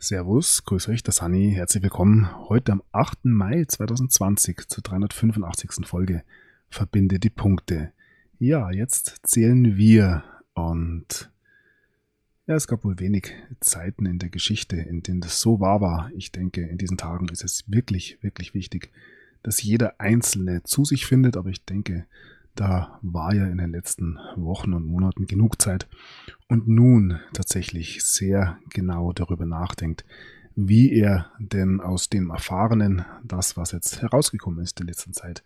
Servus, grüß euch, der Sani, herzlich willkommen. Heute am 8. Mai 2020 zur 385. Folge Verbinde die Punkte. Ja, jetzt zählen wir und ja, es gab wohl wenig Zeiten in der Geschichte, in denen das so wahr war. Ich denke, in diesen Tagen ist es wirklich, wirklich wichtig, dass jeder Einzelne zu sich findet, aber ich denke, da war ja in den letzten Wochen und Monaten genug Zeit und nun tatsächlich sehr genau darüber nachdenkt, wie er denn aus dem Erfahrenen, das was jetzt herausgekommen ist in der letzten Zeit,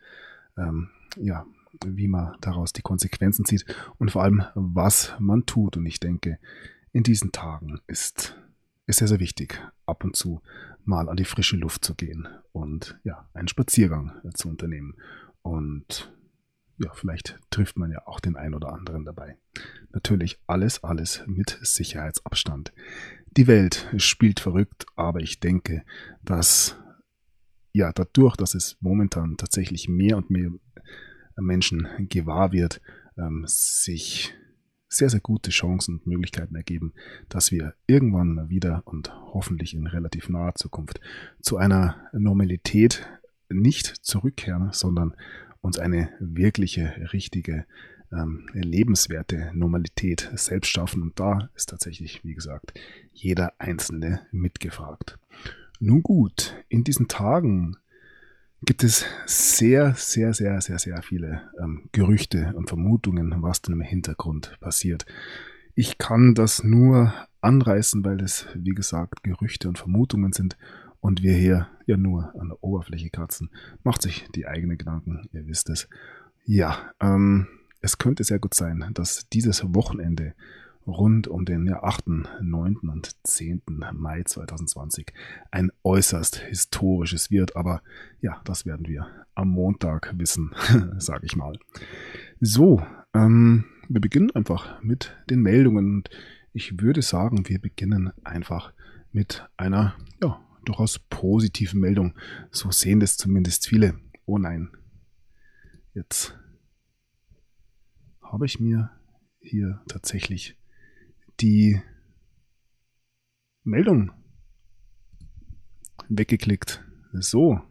wie man daraus die Konsequenzen zieht und vor allem, was man tut. Und ich denke, in diesen Tagen ist es sehr, sehr wichtig, ab und zu mal an die frische Luft zu gehen und ja, einen Spaziergang zu unternehmen. Und ja, vielleicht trifft man ja auch den einen oder anderen dabei. Natürlich alles mit Sicherheitsabstand. Die Welt spielt verrückt, aber ich denke, dass ja dadurch, dass es momentan tatsächlich mehr und mehr Menschen gewahr wird, sich sehr, sehr gute Chancen und Möglichkeiten ergeben, dass wir irgendwann mal wieder und hoffentlich in relativ naher Zukunft zu einer Normalität nicht zurückkehren, sondern uns eine wirkliche, richtige, lebenswerte Normalität selbst schaffen. Und da ist tatsächlich, wie gesagt, jeder Einzelne mitgefragt. Nun gut, in diesen Tagen gibt es sehr, sehr, sehr, sehr, sehr viele Gerüchte und Vermutungen, was denn im Hintergrund passiert. Ich kann das nur anreißen, weil es, wie gesagt, Gerüchte und Vermutungen sind und wir hier ja nur an der Oberfläche kratzen. Macht sich die eigenen Gedanken, ihr wisst es. Ja, es könnte sehr gut sein, dass dieses Wochenende rund um den 8., 9. und 10. Mai 2020 ein äußerst historisches wird. Aber ja, das werden wir am Montag wissen, sage ich mal. So, wir beginnen einfach mit den Meldungen. Und ich würde sagen, wir beginnen einfach mit einer, durchaus positiven Meldung. So sehen das zumindest viele. Oh nein, jetzt habe ich mir hier tatsächlich die Meldung weggeklickt. So,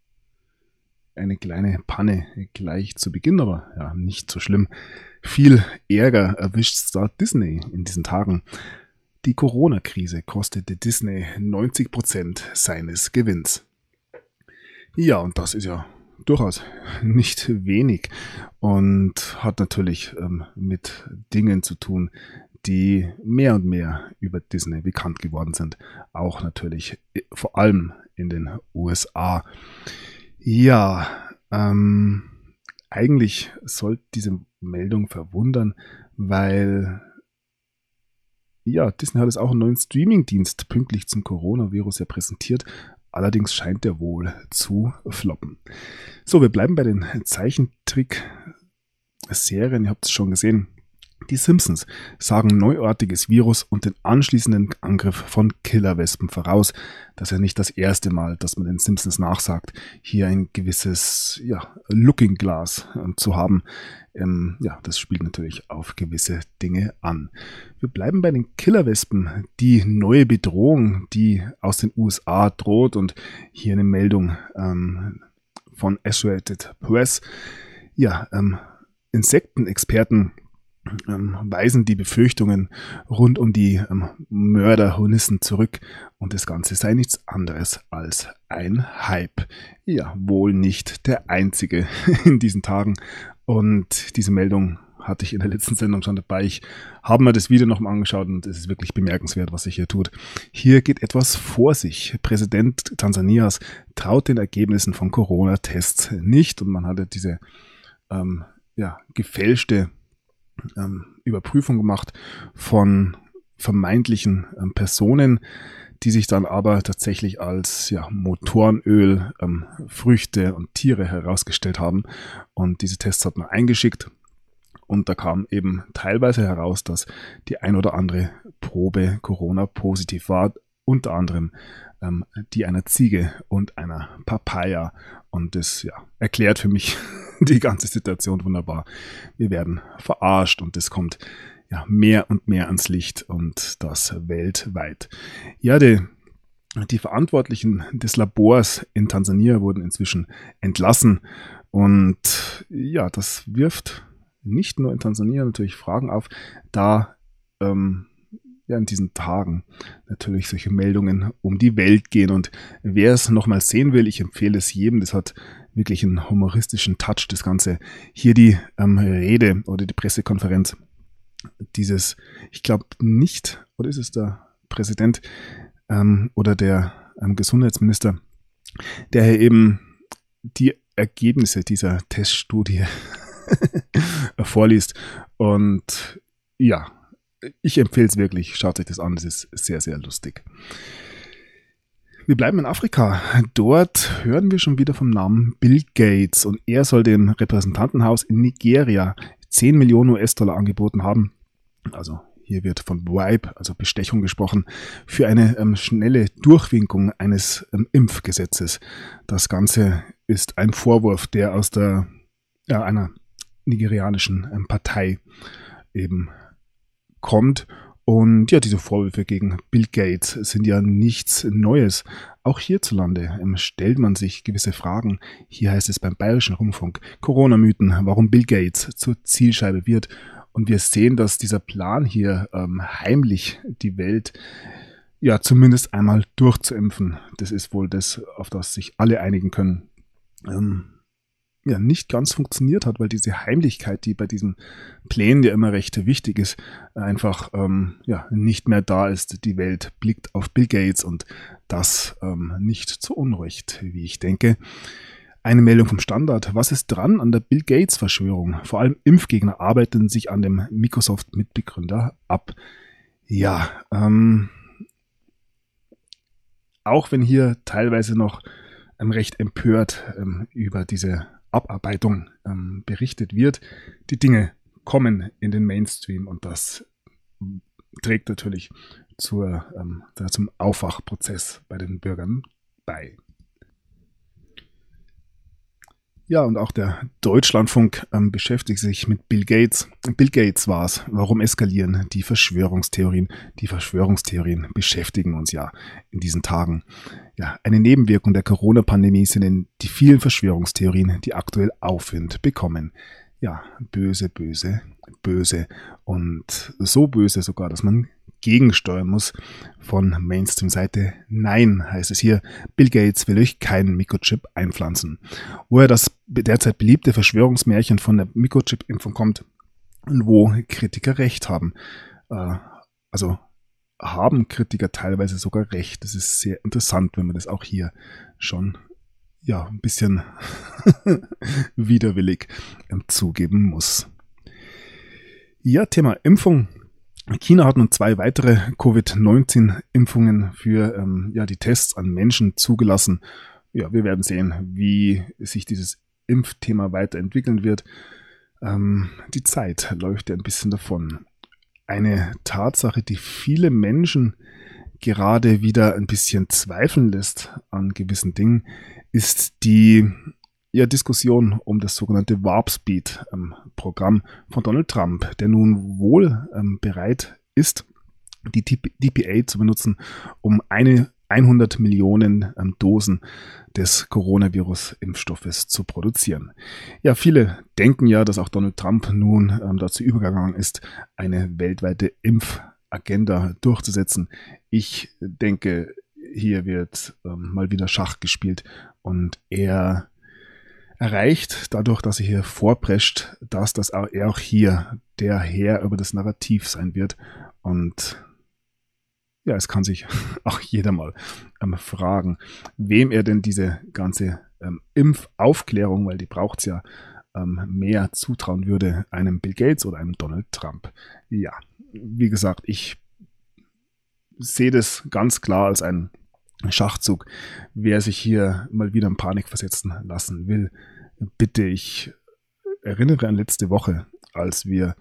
eine kleine Panne gleich zu Beginn, aber ja, nicht so schlimm. Viel Ärger erwischt Star Disney in diesen Tagen. Die Corona-Krise kostete Disney 90% seines Gewinns. Ja, und das ist ja durchaus nicht wenig und hat natürlich mit Dingen zu tun, die mehr und mehr über Disney bekannt geworden sind. Auch natürlich vor allem in den USA. Ja, eigentlich sollte diese Meldung verwundern, weil ja, Disney hat es auch einen neuen Streaming-Dienst pünktlich zum Coronavirus ja präsentiert. Allerdings scheint der wohl zu floppen. So, wir bleiben bei den Zeichentrick-Serien. Ihr habt es schon gesehen. Die Simpsons sagen neuartiges Virus und den anschließenden Angriff von Killerwespen voraus. Das ist ja nicht das erste Mal, dass man den Simpsons nachsagt, hier ein gewisses Looking Glass zu haben. Das spielt natürlich auf gewisse Dinge an. Wir bleiben bei den Killerwespen, die neue Bedrohung, die aus den USA droht, und hier eine Meldung von Associated Press. Ja, Insektenexperten weisen die Befürchtungen rund um die Mörderhornissen zurück und das Ganze sei nichts anderes als ein Hype. Ja, wohl nicht der einzige in diesen Tagen, und diese Meldung hatte ich in der letzten Sendung schon dabei. Ich habe mir das Video nochmal angeschaut und es ist wirklich bemerkenswert, was sich hier tut. Hier geht etwas vor sich. Präsident Tansanias traut den Ergebnissen von Corona-Tests nicht, und man hatte diese gefälschte Überprüfung gemacht von vermeintlichen Personen, die sich dann aber tatsächlich als Motorenöl, Früchte und Tiere herausgestellt haben. Und diese Tests hat man eingeschickt und da kam eben teilweise heraus, dass die ein oder andere Probe Corona positiv war, unter anderem die einer Ziege und einer Papaya. Und das erklärt für mich die ganze Situation wunderbar. Wir werden verarscht und das kommt mehr und mehr ans Licht, und das weltweit. Ja, die Die Verantwortlichen des Labors in Tansania wurden inzwischen entlassen. Und ja, das wirft nicht nur in Tansania natürlich Fragen auf, da ja in diesen Tagen natürlich solche Meldungen um die Welt gehen. Und wer es nochmal sehen will, ich empfehle es jedem, das hat wirklich einen humoristischen Touch, das Ganze. Hier die Rede oder die Pressekonferenz dieses, ich glaube nicht, oder ist es der Präsident oder der Gesundheitsminister, der hier eben die Ergebnisse dieser Teststudie vorliest. Und ja, ich empfehle es wirklich. Schaut euch das an. Es ist sehr, sehr lustig. Wir bleiben in Afrika. Dort hören wir schon wieder vom Namen Bill Gates. Und er soll dem Repräsentantenhaus in Nigeria 10 Millionen US-Dollar angeboten haben. Also hier wird von Bribe, also Bestechung gesprochen, für eine schnelle Durchwinkung eines Impfgesetzes. Das Ganze ist ein Vorwurf, der aus einer nigerianischen Partei eben kommt. Und ja, diese Vorwürfe gegen Bill Gates sind ja nichts Neues. Auch hierzulande stellt man sich gewisse Fragen. Hier heißt es beim Bayerischen Rundfunk: Corona-Mythen, warum Bill Gates zur Zielscheibe wird. Und wir sehen, dass dieser Plan hier heimlich die Welt ja zumindest einmal durchzuimpfen, das ist wohl das, auf das sich alle einigen können, ja nicht ganz funktioniert hat, weil diese Heimlichkeit, die bei diesen Plänen ja immer recht wichtig ist, einfach ja nicht mehr da ist. Die Welt blickt auf Bill Gates und das nicht zu Unrecht, wie ich denke. Eine Meldung vom Standard. Was ist dran an der Bill Gates Verschwörung? Vor allem Impfgegner arbeiten sich an dem Microsoft-Mitbegründer ab. Ja, auch wenn hier teilweise noch recht empört über diese Abarbeitung berichtet wird, die Dinge kommen in den Mainstream und das trägt natürlich zum Aufwachprozess bei den Bürgern bei. Ja, und auch der Deutschlandfunk beschäftigt sich mit Bill Gates. Bill Gates war es. Warum eskalieren die Verschwörungstheorien? Die Verschwörungstheorien beschäftigen uns ja in diesen Tagen. Ja, eine Nebenwirkung der Corona-Pandemie sind die vielen Verschwörungstheorien, die aktuell Aufwind bekommen. Ja, böse, böse, böse. Und so böse sogar, dass man gegensteuern muss von Mainstream-Seite. Nein, heißt es hier, Bill Gates will euch keinen Mikrochip einpflanzen. Woher das derzeit beliebte Verschwörungsmärchen von der Mikrochip-Impfung kommt und wo Kritiker recht haben. Also haben Kritiker teilweise sogar recht. Das ist sehr interessant, wenn man das auch hier schon ja ein bisschen widerwillig zugeben muss. Ja, Thema Impfung. China hat nun 2 weitere Covid-19-Impfungen für die Tests an Menschen zugelassen. Ja, wir werden sehen, wie sich dieses Impfthema weiterentwickeln wird. Die Zeit läuft ja ein bisschen davon. Eine Tatsache, die viele Menschen gerade wieder ein bisschen zweifeln lässt an gewissen Dingen, ist die Diskussion um das sogenannte Warp Speed Programm von Donald Trump, der nun wohl bereit ist, die DPA zu benutzen, um 100 Millionen Dosen des Coronavirus-Impfstoffes zu produzieren. Ja, viele denken ja, dass auch Donald Trump nun dazu übergegangen ist, eine weltweite Impfagenda durchzusetzen. Ich denke, hier wird mal wieder Schach gespielt und er erreicht dadurch, dass er hier vorprescht, dass er auch hier der Herr über das Narrativ sein wird. Und ja, es kann sich auch jeder mal fragen, wem er denn diese ganze Impfaufklärung, weil die braucht es ja, mehr zutrauen würde, einem Bill Gates oder einem Donald Trump. Ja, wie gesagt, ich sehe das ganz klar als einen Schachzug. Wer sich hier mal wieder in Panik versetzen lassen will, bitte, ich erinnere an letzte Woche, als wir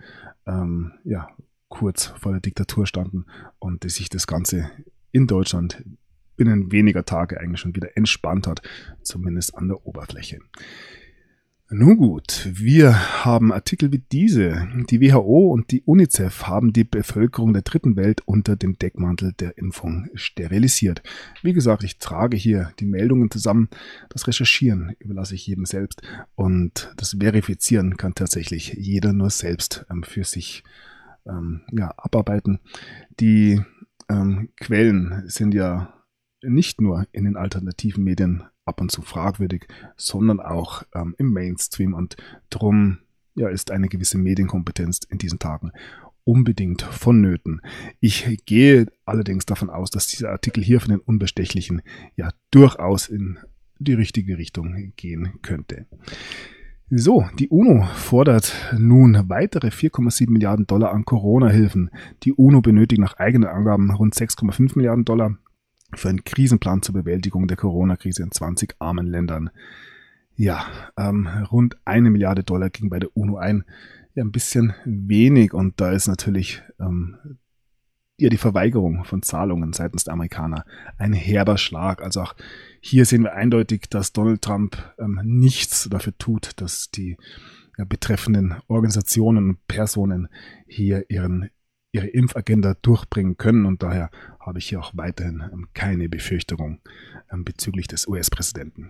kurz vor der Diktatur standen und sich das Ganze in Deutschland binnen weniger Tage eigentlich schon wieder entspannt hat, zumindest an der Oberfläche. Nun gut, wir haben Artikel wie diese. Die WHO und die UNICEF haben die Bevölkerung der dritten Welt unter dem Deckmantel der Impfung sterilisiert. Wie gesagt, ich trage hier die Meldungen zusammen. Das Recherchieren überlasse ich jedem selbst und das Verifizieren kann tatsächlich jeder nur selbst für sich abarbeiten. Die Quellen sind ja nicht nur in den alternativen Medien ab und zu fragwürdig, sondern auch im Mainstream. Und darum ist eine gewisse Medienkompetenz in diesen Tagen unbedingt vonnöten. Ich gehe allerdings davon aus, dass dieser Artikel hier von den Unbestechlichen ja durchaus in die richtige Richtung gehen könnte. So, die UNO fordert nun weitere 4,7 Milliarden Dollar an Corona-Hilfen. Die UNO benötigt nach eigenen Angaben rund 6,5 Milliarden Dollar für einen Krisenplan zur Bewältigung der Corona-Krise in 20 armen Ländern. Ja, rund 1 Milliarde Dollar ging bei der UNO ein. Ja, ein bisschen wenig und da ist natürlich die Verweigerung von Zahlungen seitens der Amerikaner ein herber Schlag. Also auch hier sehen wir eindeutig, dass Donald Trump nichts dafür tut, dass die betreffenden Organisationen und Personen hier ihre Impfagenda durchbringen können und daher habe ich hier auch weiterhin keine Befürchtung bezüglich des US-Präsidenten.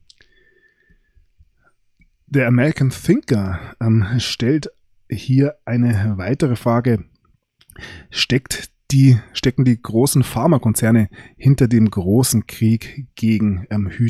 Der American Thinker stellt hier eine weitere Frage. Stecken die großen Pharmakonzerne hinter dem großen Krieg gegen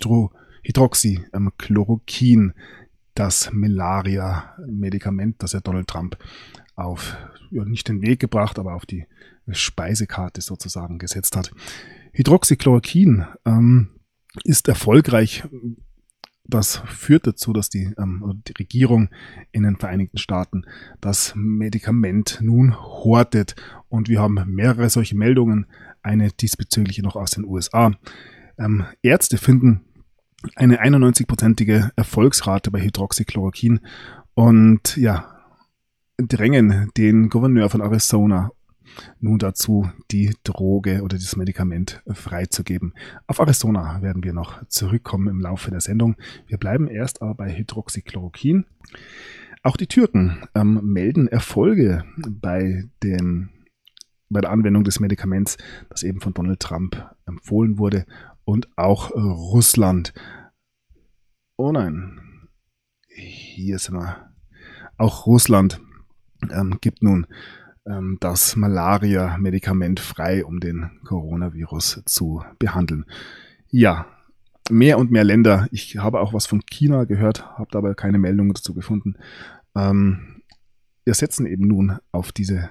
Hydroxychloroquin, das Malaria-Medikament, das ja Donald Trump auf nicht den Weg gebracht, aber auf die Speisekarte sozusagen gesetzt hat. Hydroxychloroquin ist erfolgreich. Das führt dazu, dass die Regierung in den Vereinigten Staaten das Medikament nun hortet. Und wir haben mehrere solche Meldungen, eine diesbezügliche noch aus den USA. Ärzte finden eine 91-prozentige Erfolgsrate bei Hydroxychloroquin und drängen den Gouverneur von Arizona nun dazu, die Droge oder das Medikament freizugeben. Auf Arizona werden wir noch zurückkommen im Laufe der Sendung. Wir bleiben erst aber bei Hydroxychloroquin. Auch die Türken melden Erfolge bei der Anwendung des Medikaments, das eben von Donald Trump empfohlen wurde, und auch Russland. Oh nein, hier sind wir. Auch Russland gibt nun das Malaria-Medikament frei, um den Coronavirus zu behandeln. Ja, mehr und mehr Länder. Ich habe auch was von China gehört, habe aber keine Meldung dazu gefunden. Wir setzen eben nun auf dieses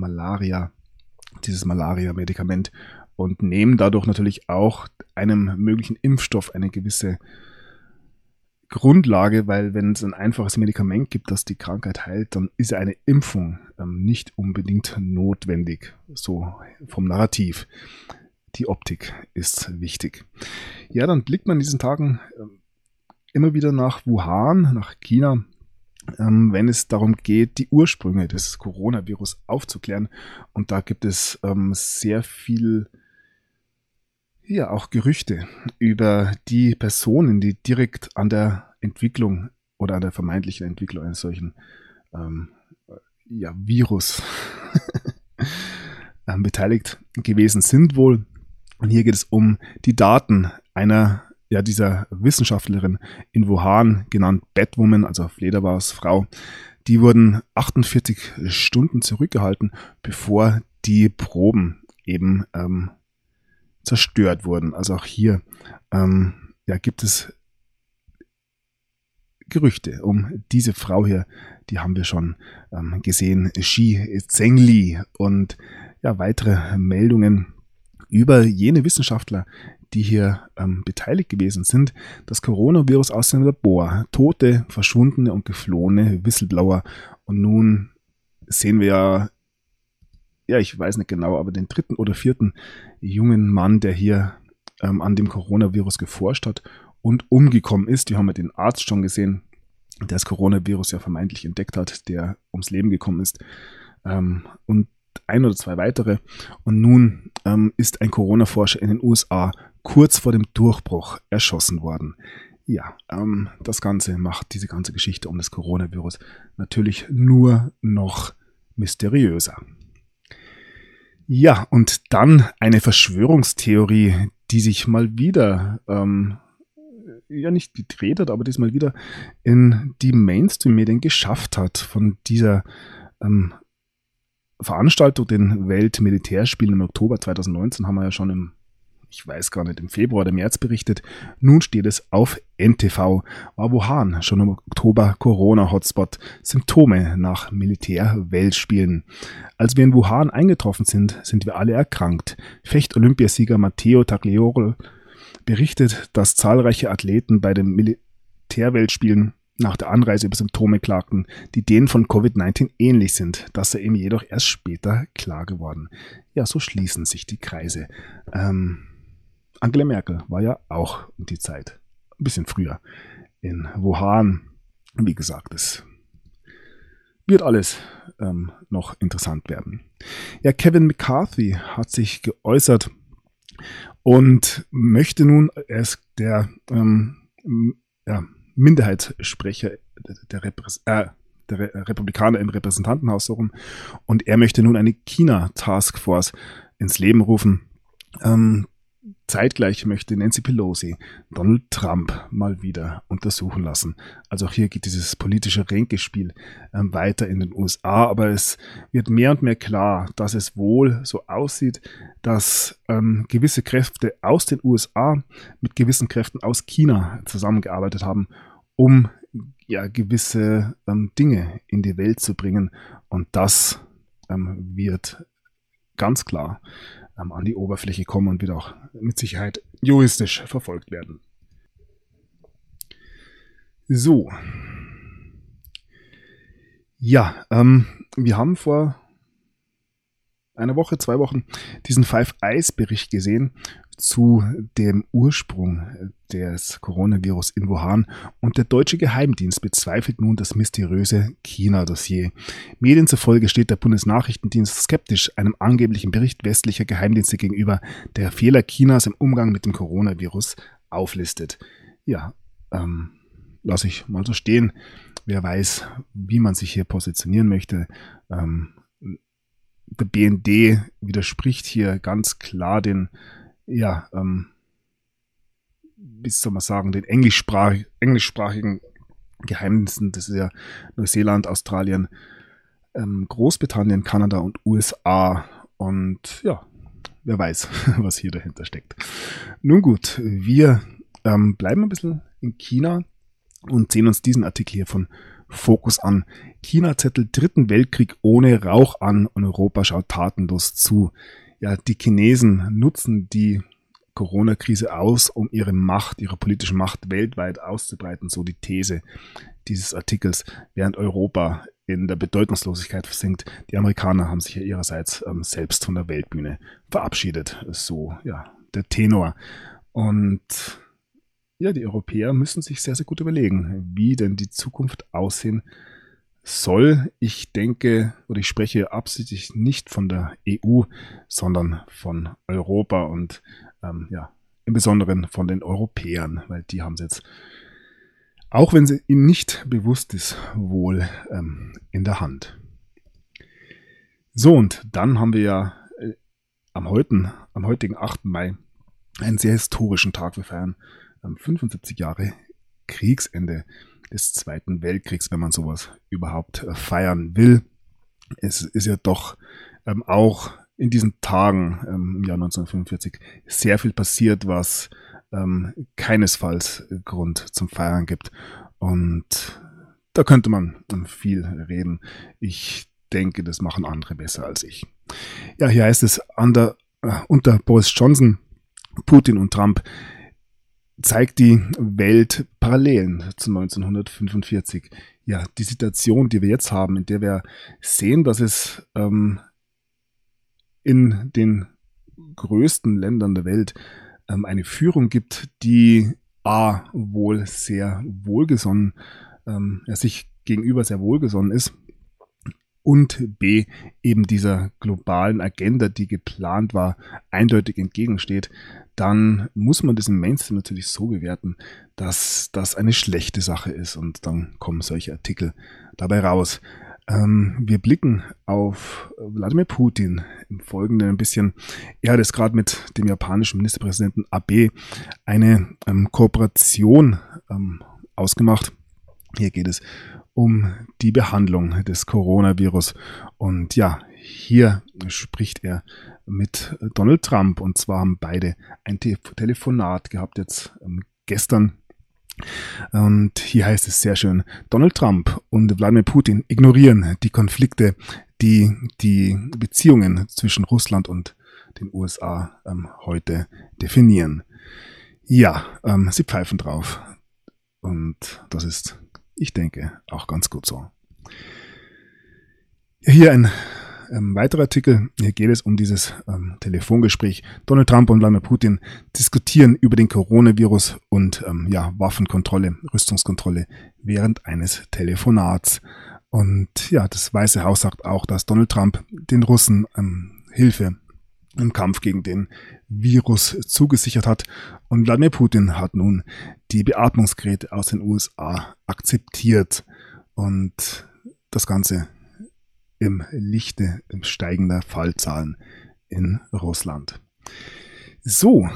Malaria-Medikament und nehmen dadurch natürlich auch einem möglichen Impfstoff eine gewisse Grundlage, weil wenn es ein einfaches Medikament gibt, das die Krankheit heilt, dann ist eine Impfung nicht unbedingt notwendig, so vom Narrativ. Die Optik ist wichtig. Ja, dann blickt man in diesen Tagen immer wieder nach Wuhan, nach China, wenn es darum geht, die Ursprünge des Coronavirus aufzuklären. Und da gibt es sehr viel auch Gerüchte über die Personen, die direkt an der Entwicklung oder an der vermeintlichen Entwicklung eines solchen Virus beteiligt gewesen sind wohl. Und hier geht es um die Daten einer dieser Wissenschaftlerin in Wuhan, genannt Batwoman, also Fledermausfrau. Die wurden 48 Stunden zurückgehalten, bevor die Proben eben zerstört wurden. Also auch hier gibt es Gerüchte um diese Frau hier, die haben wir schon gesehen, Shi Zhengli, und weitere Meldungen über jene Wissenschaftler, die hier beteiligt gewesen sind. Das Coronavirus aus dem Labor, tote, verschwundene und geflohene Whistleblower. Und nun sehen wir ich weiß nicht genau, aber den 3. oder 4. jungen Mann, der hier an dem Coronavirus geforscht hat und umgekommen ist. Die haben wir den Arzt schon gesehen, der das Coronavirus ja vermeintlich entdeckt hat, der ums Leben gekommen ist. Und 1 oder 2 weitere. Und nun ist ein Corona-Forscher in den USA kurz vor dem Durchbruch erschossen worden. Ja, das Ganze macht diese ganze Geschichte um das Coronavirus natürlich nur noch mysteriöser. Ja, und dann eine Verschwörungstheorie, die sich mal wieder, ja nicht gedreht hat, aber diesmal wieder in die Mainstream-Medien geschafft hat. Von dieser Veranstaltung, den Weltmilitärspielen im Oktober 2019, haben wir ja schon im Februar oder März berichtet. Nun steht es auf NTV. War Wuhan schon im Oktober Corona-Hotspot? Symptome nach Militär-Weltspielen. Als wir in Wuhan eingetroffen sind, sind wir alle erkrankt. Fecht-Olympiasieger Matteo Tagliaferro berichtet, dass zahlreiche Athleten bei den Militärweltspielen nach der Anreise über Symptome klagten, die denen von Covid-19 ähnlich sind. Das sei ihm jedoch erst später klar geworden. Ja, so schließen sich die Kreise. Angela Merkel war ja auch um die Zeit, ein bisschen früher, in Wuhan. Wie gesagt, es wird alles noch interessant werden. Ja, Kevin McCarthy hat sich geäußert und möchte nun, er ist der Minderheitssprecher der Republikaner im Repräsentantenhaus so rum, und er möchte nun eine China-Taskforce ins Leben rufen. Zeitgleich möchte Nancy Pelosi Donald Trump mal wieder untersuchen lassen. Also auch hier geht dieses politische Ränkespiel weiter in den USA, aber es wird mehr und mehr klar, dass es wohl so aussieht, dass gewisse Kräfte aus den USA mit gewissen Kräften aus China zusammengearbeitet haben, um ja gewisse Dinge in die Welt zu bringen, und das wird ganz klar an die Oberfläche kommen und wird auch mit Sicherheit juristisch verfolgt werden. So. Ja, wir haben vor einer Woche, 2 Wochen diesen Five Eyes Bericht gesehen zu dem Ursprung des Coronavirus in Wuhan, und der deutsche Geheimdienst bezweifelt nun das mysteriöse China-Dossier. Medien zufolge steht der Bundesnachrichtendienst skeptisch einem angeblichen Bericht westlicher Geheimdienste gegenüber, der Fehler Chinas im Umgang mit dem Coronavirus auflistet. Ja, lasse ich mal so stehen. Wer weiß, wie man sich hier positionieren möchte. Der BND widerspricht hier ganz klar den wie soll man sagen, den englischsprachigen Geheimdiensten. Das ist ja Neuseeland, Australien, Großbritannien, Kanada und USA. Und ja, wer weiß, was hier dahinter steckt. Nun gut, wir bleiben ein bisschen in China und sehen uns diesen Artikel hier von Focus an. China zettelt 3. Weltkrieg ohne Rauch an und Europa schaut tatenlos zu. Ja, die Chinesen nutzen die Corona-Krise aus, um ihre politische Macht weltweit auszubreiten, so die These dieses Artikels, während Europa in der Bedeutungslosigkeit versinkt. Die Amerikaner haben sich ja ihrerseits selbst von der Weltbühne verabschiedet, so ja der Tenor. Und ja, die Europäer müssen sich sehr, sehr gut überlegen, wie denn die Zukunft aussehen soll. Ich denke, oder ich spreche absichtlich nicht von der EU, sondern von Europa und im Besonderen von den Europäern, weil die haben es jetzt, auch wenn sie ihnen nicht bewusst ist, wohl in der Hand. So, und dann haben wir ja am heutigen 8. Mai einen sehr historischen Tag. Wir feiern 75 Jahre Kriegsende des Zweiten Weltkriegs, wenn man sowas überhaupt feiern will. Es ist ja doch auch in diesen Tagen im Jahr 1945 sehr viel passiert, was keinesfalls Grund zum Feiern gibt. Und da könnte man viel reden. Ich denke, das machen andere besser als ich. Ja, hier heißt es, unter Boris Johnson, Putin und Trump zeigt die Welt Parallelen zu 1945. Ja, die Situation, die wir jetzt haben, in der wir sehen, dass es in den größten Ländern der Welt eine Führung gibt, die wohl sehr wohlgesonnen, sich gegenüber sehr wohlgesonnen ist, und B, eben dieser globalen Agenda, die geplant war, eindeutig entgegensteht. dann muss man das im Mainstream natürlich so bewerten, dass das eine schlechte Sache ist und dann kommen solche Artikel dabei raus. Wir blicken auf Wladimir Putin im Folgenden ein bisschen. Er hat es gerade mit dem japanischen Ministerpräsidenten Abe eine Kooperation ausgemacht. Hier geht es um die Behandlung des Coronavirus. Und ja, hier spricht er mit Donald Trump. Und zwar haben beide ein Telefonat gehabt jetzt gestern. Und hier heißt es sehr schön: Donald Trump und Wladimir Putin ignorieren die Konflikte, die die Beziehungen zwischen Russland und den USA heute definieren. Ja, sie pfeifen drauf. Und das ist, ich denke, auch ganz gut so. Hier ein weiterer Artikel. Hier geht es um dieses Telefongespräch. Donald Trump und Wladimir Putin diskutieren über den Coronavirus und Waffenkontrolle, Rüstungskontrolle während eines Telefonats. Und ja, das Weiße Haus sagt auch, dass Donald Trump den Russen Hilfe im Kampf gegen den Virus zugesichert hat. Und Wladimir Putin hat nun die Beatmungsgeräte aus den USA akzeptiert. Und das Ganze im Lichte steigender Fallzahlen in Russland. So.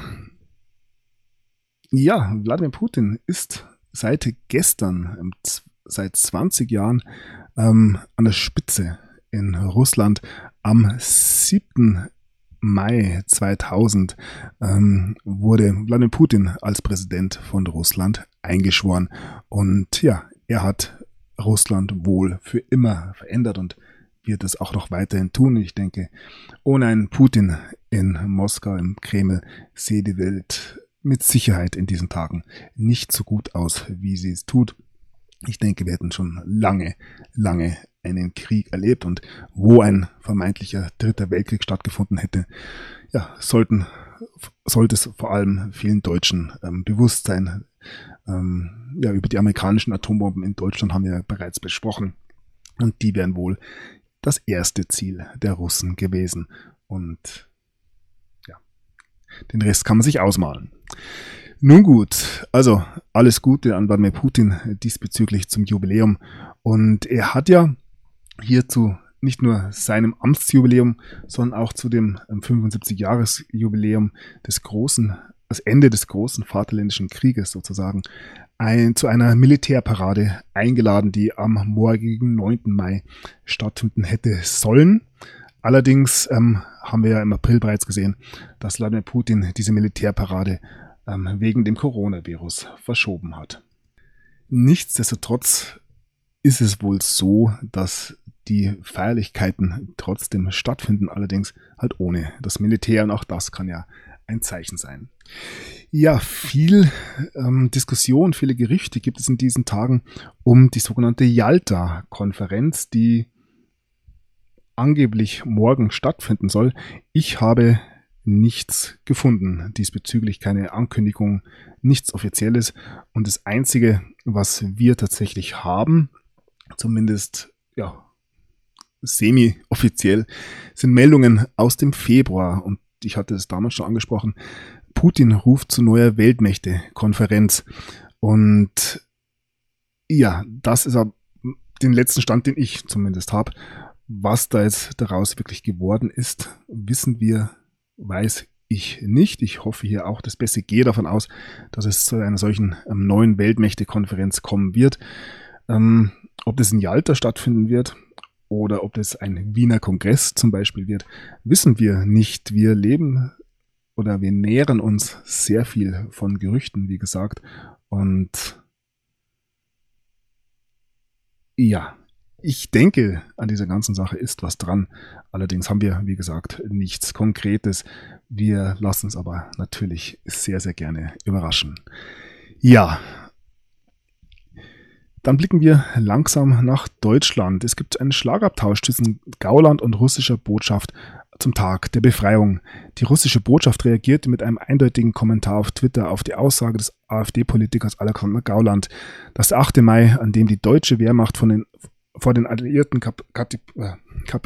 Ja, Wladimir Putin ist seit gestern, seit 20 Jahren an der Spitze in Russland. Am 7. Mai 2000 wurde Wladimir Putin als Präsident von Russland eingeschworen. Und ja, er hat Russland wohl für immer verändert und wird es auch noch weiterhin tun. Ich denke, ohne einen Putin in Moskau, im Kreml, sehe die Welt mit Sicherheit in diesen Tagen nicht so gut aus, wie sie es tut. Ich denke, wir hätten schon lange einen Krieg erlebt, und wo ein vermeintlicher dritter Weltkrieg stattgefunden hätte, ja, sollte es vor allem vielen Deutschen bewusst sein. Über die amerikanischen Atombomben in Deutschland haben wir ja bereits besprochen, und die wären wohl das erste Ziel der Russen gewesen. Und ja, den Rest kann man sich ausmalen. Nun gut, also alles Gute an Wladimir Putin diesbezüglich zum Jubiläum. Und er hat ja hierzu nicht nur seinem Amtsjubiläum, sondern auch zu dem 75-Jahres-Jubiläum das Ende des großen Vaterländischen Krieges sozusagen, zu einer Militärparade eingeladen, die am morgigen 9. Mai stattfinden hätte sollen. Allerdings haben wir ja im April bereits gesehen, dass Wladimir Putin diese Militärparade wegen dem Coronavirus verschoben hat. Nichtsdestotrotz ist es wohl so, dass die Feierlichkeiten trotzdem stattfinden, allerdings halt ohne das Militär, und auch das kann ja ein Zeichen sein. Ja, viel Diskussion, viele Gerüchte gibt es in diesen Tagen um die sogenannte Jalta-Konferenz, die angeblich morgen stattfinden soll. Ich habe nichts gefunden diesbezüglich, keine Ankündigung, nichts Offizielles, und das Einzige, was wir tatsächlich haben, zumindest semi-offiziell, sind Meldungen aus dem Februar, und ich hatte es damals schon angesprochen. Putin ruft zu neuer Weltmächte-Konferenz, und ja, das ist den letzten Stand, den ich zumindest habe. Was da jetzt daraus wirklich geworden ist, weiß ich nicht. Ich hoffe hier auch das Beste, gehe davon aus, dass es zu einer solchen neuen Weltmächte-Konferenz kommen wird. Ob das in Jalta stattfinden wird oder ob das ein Wiener Kongress zum Beispiel wird, wissen wir nicht. Wir nähren uns sehr viel von Gerüchten, wie gesagt. Und ja, ich denke, an dieser ganzen Sache ist was dran. Allerdings haben wir, wie gesagt, nichts Konkretes. Wir lassen uns aber natürlich sehr, sehr gerne überraschen. Ja, dann blicken wir langsam nach Deutschland. Es gibt einen Schlagabtausch zwischen Gauland und russischer Botschaft zum Tag der Befreiung. Die russische Botschaft reagierte mit einem eindeutigen Kommentar auf Twitter auf die Aussage des AfD-Politikers Alexander Gauland, dass der 8. Mai, an dem die deutsche Wehrmacht vor den Alliierten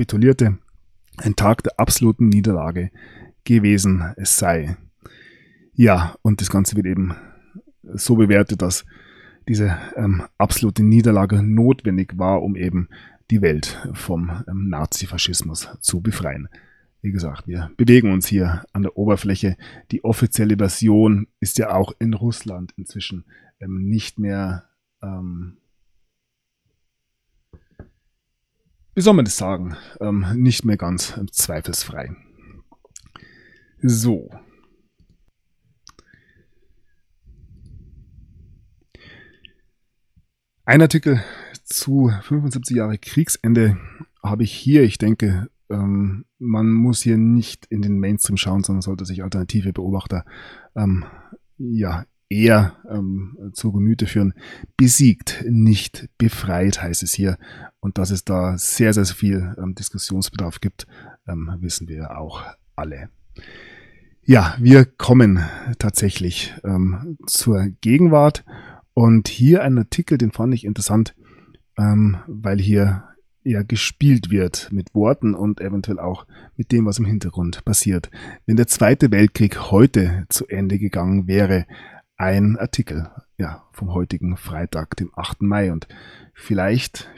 kapitulierte, ein Tag der absoluten Niederlage gewesen sei. Ja, und das Ganze wird eben so bewertet, dass diese absolute Niederlage notwendig war, um eben die Welt vom Nazifaschismus zu befreien. Wie gesagt, wir bewegen uns hier an der Oberfläche. Die offizielle Version ist ja auch in Russland inzwischen nicht mehr, wie soll man das sagen, nicht mehr ganz zweifelsfrei. So. Ein Artikel zu 75 Jahre Kriegsende habe ich hier. Ich denke, man muss hier nicht in den Mainstream schauen, sondern sollte sich alternative Beobachter eher zu Gemüte führen. Besiegt, nicht befreit, heißt es hier. Und dass es da sehr, sehr viel Diskussionsbedarf gibt, wissen wir auch alle. Ja, wir kommen tatsächlich zur Gegenwart. Und hier ein Artikel, den fand ich interessant, weil hier ja gespielt wird mit Worten und eventuell auch mit dem, was im Hintergrund passiert. Wenn der Zweite Weltkrieg heute zu Ende gegangen wäre, ein Artikel vom heutigen Freitag, dem 8. Mai. Und vielleicht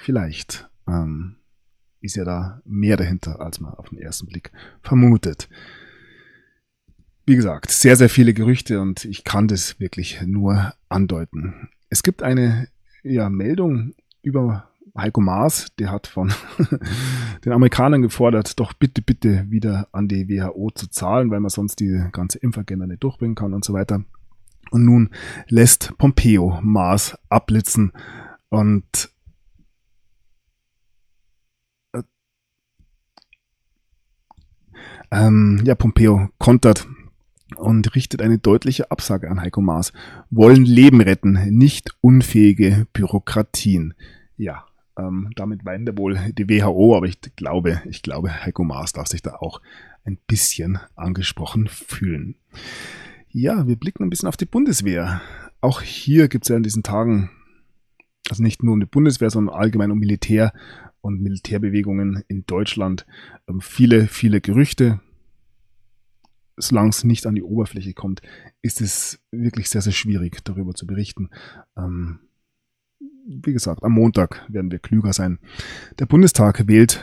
ist ja da mehr dahinter, als man auf den ersten Blick vermutet. Wie gesagt, sehr, sehr viele Gerüchte und ich kann das wirklich nur andeuten. Es gibt eine Meldung über Heiko Maas, der hat von den Amerikanern gefordert, doch bitte, bitte wieder an die WHO zu zahlen, weil man sonst die ganze Impfagenda nicht durchbringen kann und so weiter. Und nun lässt Pompeo Maas abblitzen und Pompeo kontert und richtet eine deutliche Absage an Heiko Maas. Wollen Leben retten, nicht unfähige Bürokratien. Ja, damit meint er wohl die WHO, aber ich glaube, Heiko Maas darf sich da auch ein bisschen angesprochen fühlen. Ja, wir blicken ein bisschen auf die Bundeswehr. Auch hier gibt es ja in diesen Tagen, also nicht nur um die Bundeswehr, sondern allgemein um Militär und Militärbewegungen in Deutschland, viele, viele Gerüchte. Solange es nicht an die Oberfläche kommt, ist es wirklich sehr, sehr schwierig, darüber zu berichten. Wie gesagt, am Montag werden wir klüger sein. Der Bundestag wählt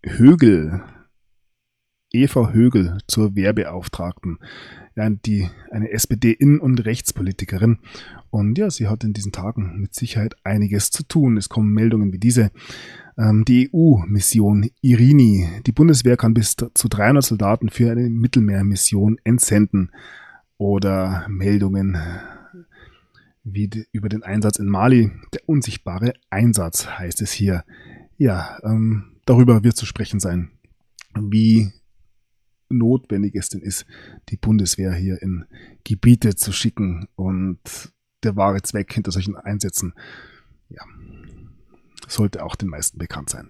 Eva Högel zur Wehrbeauftragten. Ja, eine SPD-Innen- und Rechtspolitikerin. Und ja, sie hat in diesen Tagen mit Sicherheit einiges zu tun. Es kommen Meldungen wie diese. Die EU-Mission Irini. Die Bundeswehr kann bis zu 300 Soldaten für eine Mittelmeermission entsenden. Oder Meldungen wie über den Einsatz in Mali. Der unsichtbare Einsatz heißt es hier. Ja, darüber wird zu sprechen sein, wie notwendig es denn ist, die Bundeswehr hier in Gebiete zu schicken und der wahre Zweck hinter solchen Einsätzen, sollte auch den meisten bekannt sein.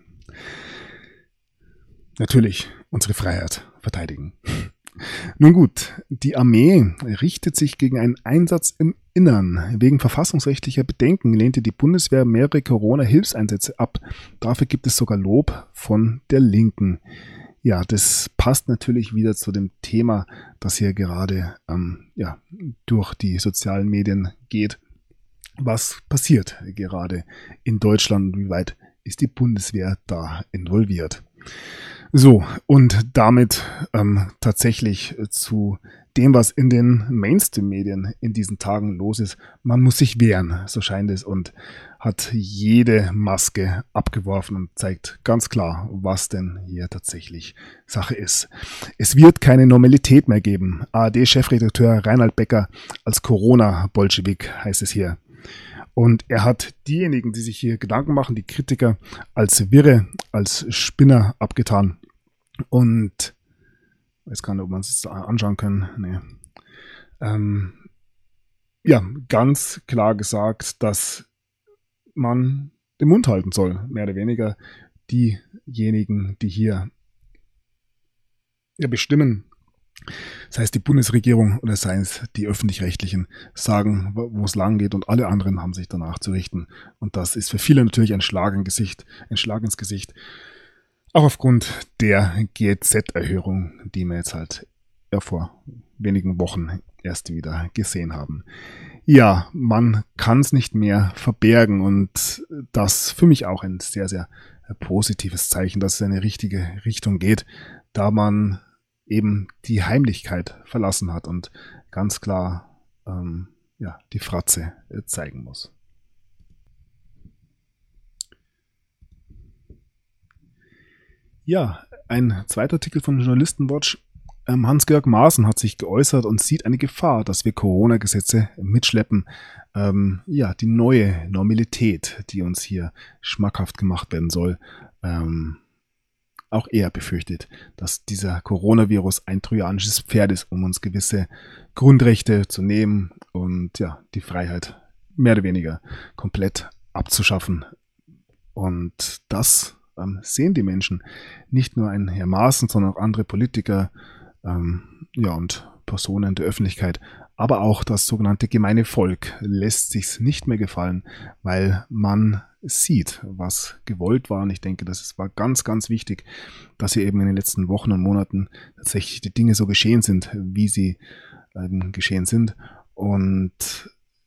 Natürlich unsere Freiheit verteidigen. Nun gut, die Armee richtet sich gegen einen Einsatz im Innern. Wegen verfassungsrechtlicher Bedenken lehnte die Bundeswehr mehrere Corona-Hilfseinsätze ab. Dafür gibt es sogar Lob von der Linken. Ja, das passt natürlich wieder zu dem Thema, das hier gerade durch die sozialen Medien geht. Was passiert gerade in Deutschland? Wie weit ist die Bundeswehr da involviert? So, und damit tatsächlich zu dem, was in den Mainstream-Medien in diesen Tagen los ist. Man muss sich wehren, so scheint es, und hat jede Maske abgeworfen und zeigt ganz klar, was denn hier tatsächlich Sache ist. Es wird keine Normalität mehr geben. ARD-Chefredakteur Reinhard Becker als Corona-Bolschewik, heißt es hier. Und er hat diejenigen, die sich hier Gedanken machen, die Kritiker, als Wirre, als Spinner abgetan. Und jetzt kann, ob man es anschauen können. Nee. Ganz klar gesagt, dass man den Mund halten soll, mehr oder weniger. Diejenigen, die hier bestimmen, das heißt die Bundesregierung oder sei es die Öffentlich-Rechtlichen, sagen, wo es lang geht und alle anderen haben sich danach zu richten. Und das ist für viele natürlich ein Schlag ins Gesicht. Auch aufgrund der GEZ-Erhöhung, die wir jetzt halt vor wenigen Wochen erst wieder gesehen haben. Ja, man kann es nicht mehr verbergen und das für mich auch ein sehr, sehr positives Zeichen, dass es in eine richtige Richtung geht, da man eben die Heimlichkeit verlassen hat und ganz klar die Fratze zeigen muss. Ja, ein zweiter Artikel von Journalistenwatch. Hans-Georg Maaßen hat sich geäußert und sieht eine Gefahr, dass wir Corona-Gesetze mitschleppen. Die neue Normalität, die uns hier schmackhaft gemacht werden soll. Auch er befürchtet, dass dieser Coronavirus ein trojanisches Pferd ist, um uns gewisse Grundrechte zu nehmen und die Freiheit mehr oder weniger komplett abzuschaffen. Und das sehen die Menschen. Nicht nur ein Herr Maaßen, sondern auch andere Politiker und Personen der Öffentlichkeit. Aber auch das sogenannte gemeine Volk lässt sich's nicht mehr gefallen, weil man sieht, was gewollt war. Und ich denke, das war ganz, ganz wichtig, dass hier eben in den letzten Wochen und Monaten tatsächlich die Dinge so geschehen sind, wie sie geschehen sind. Und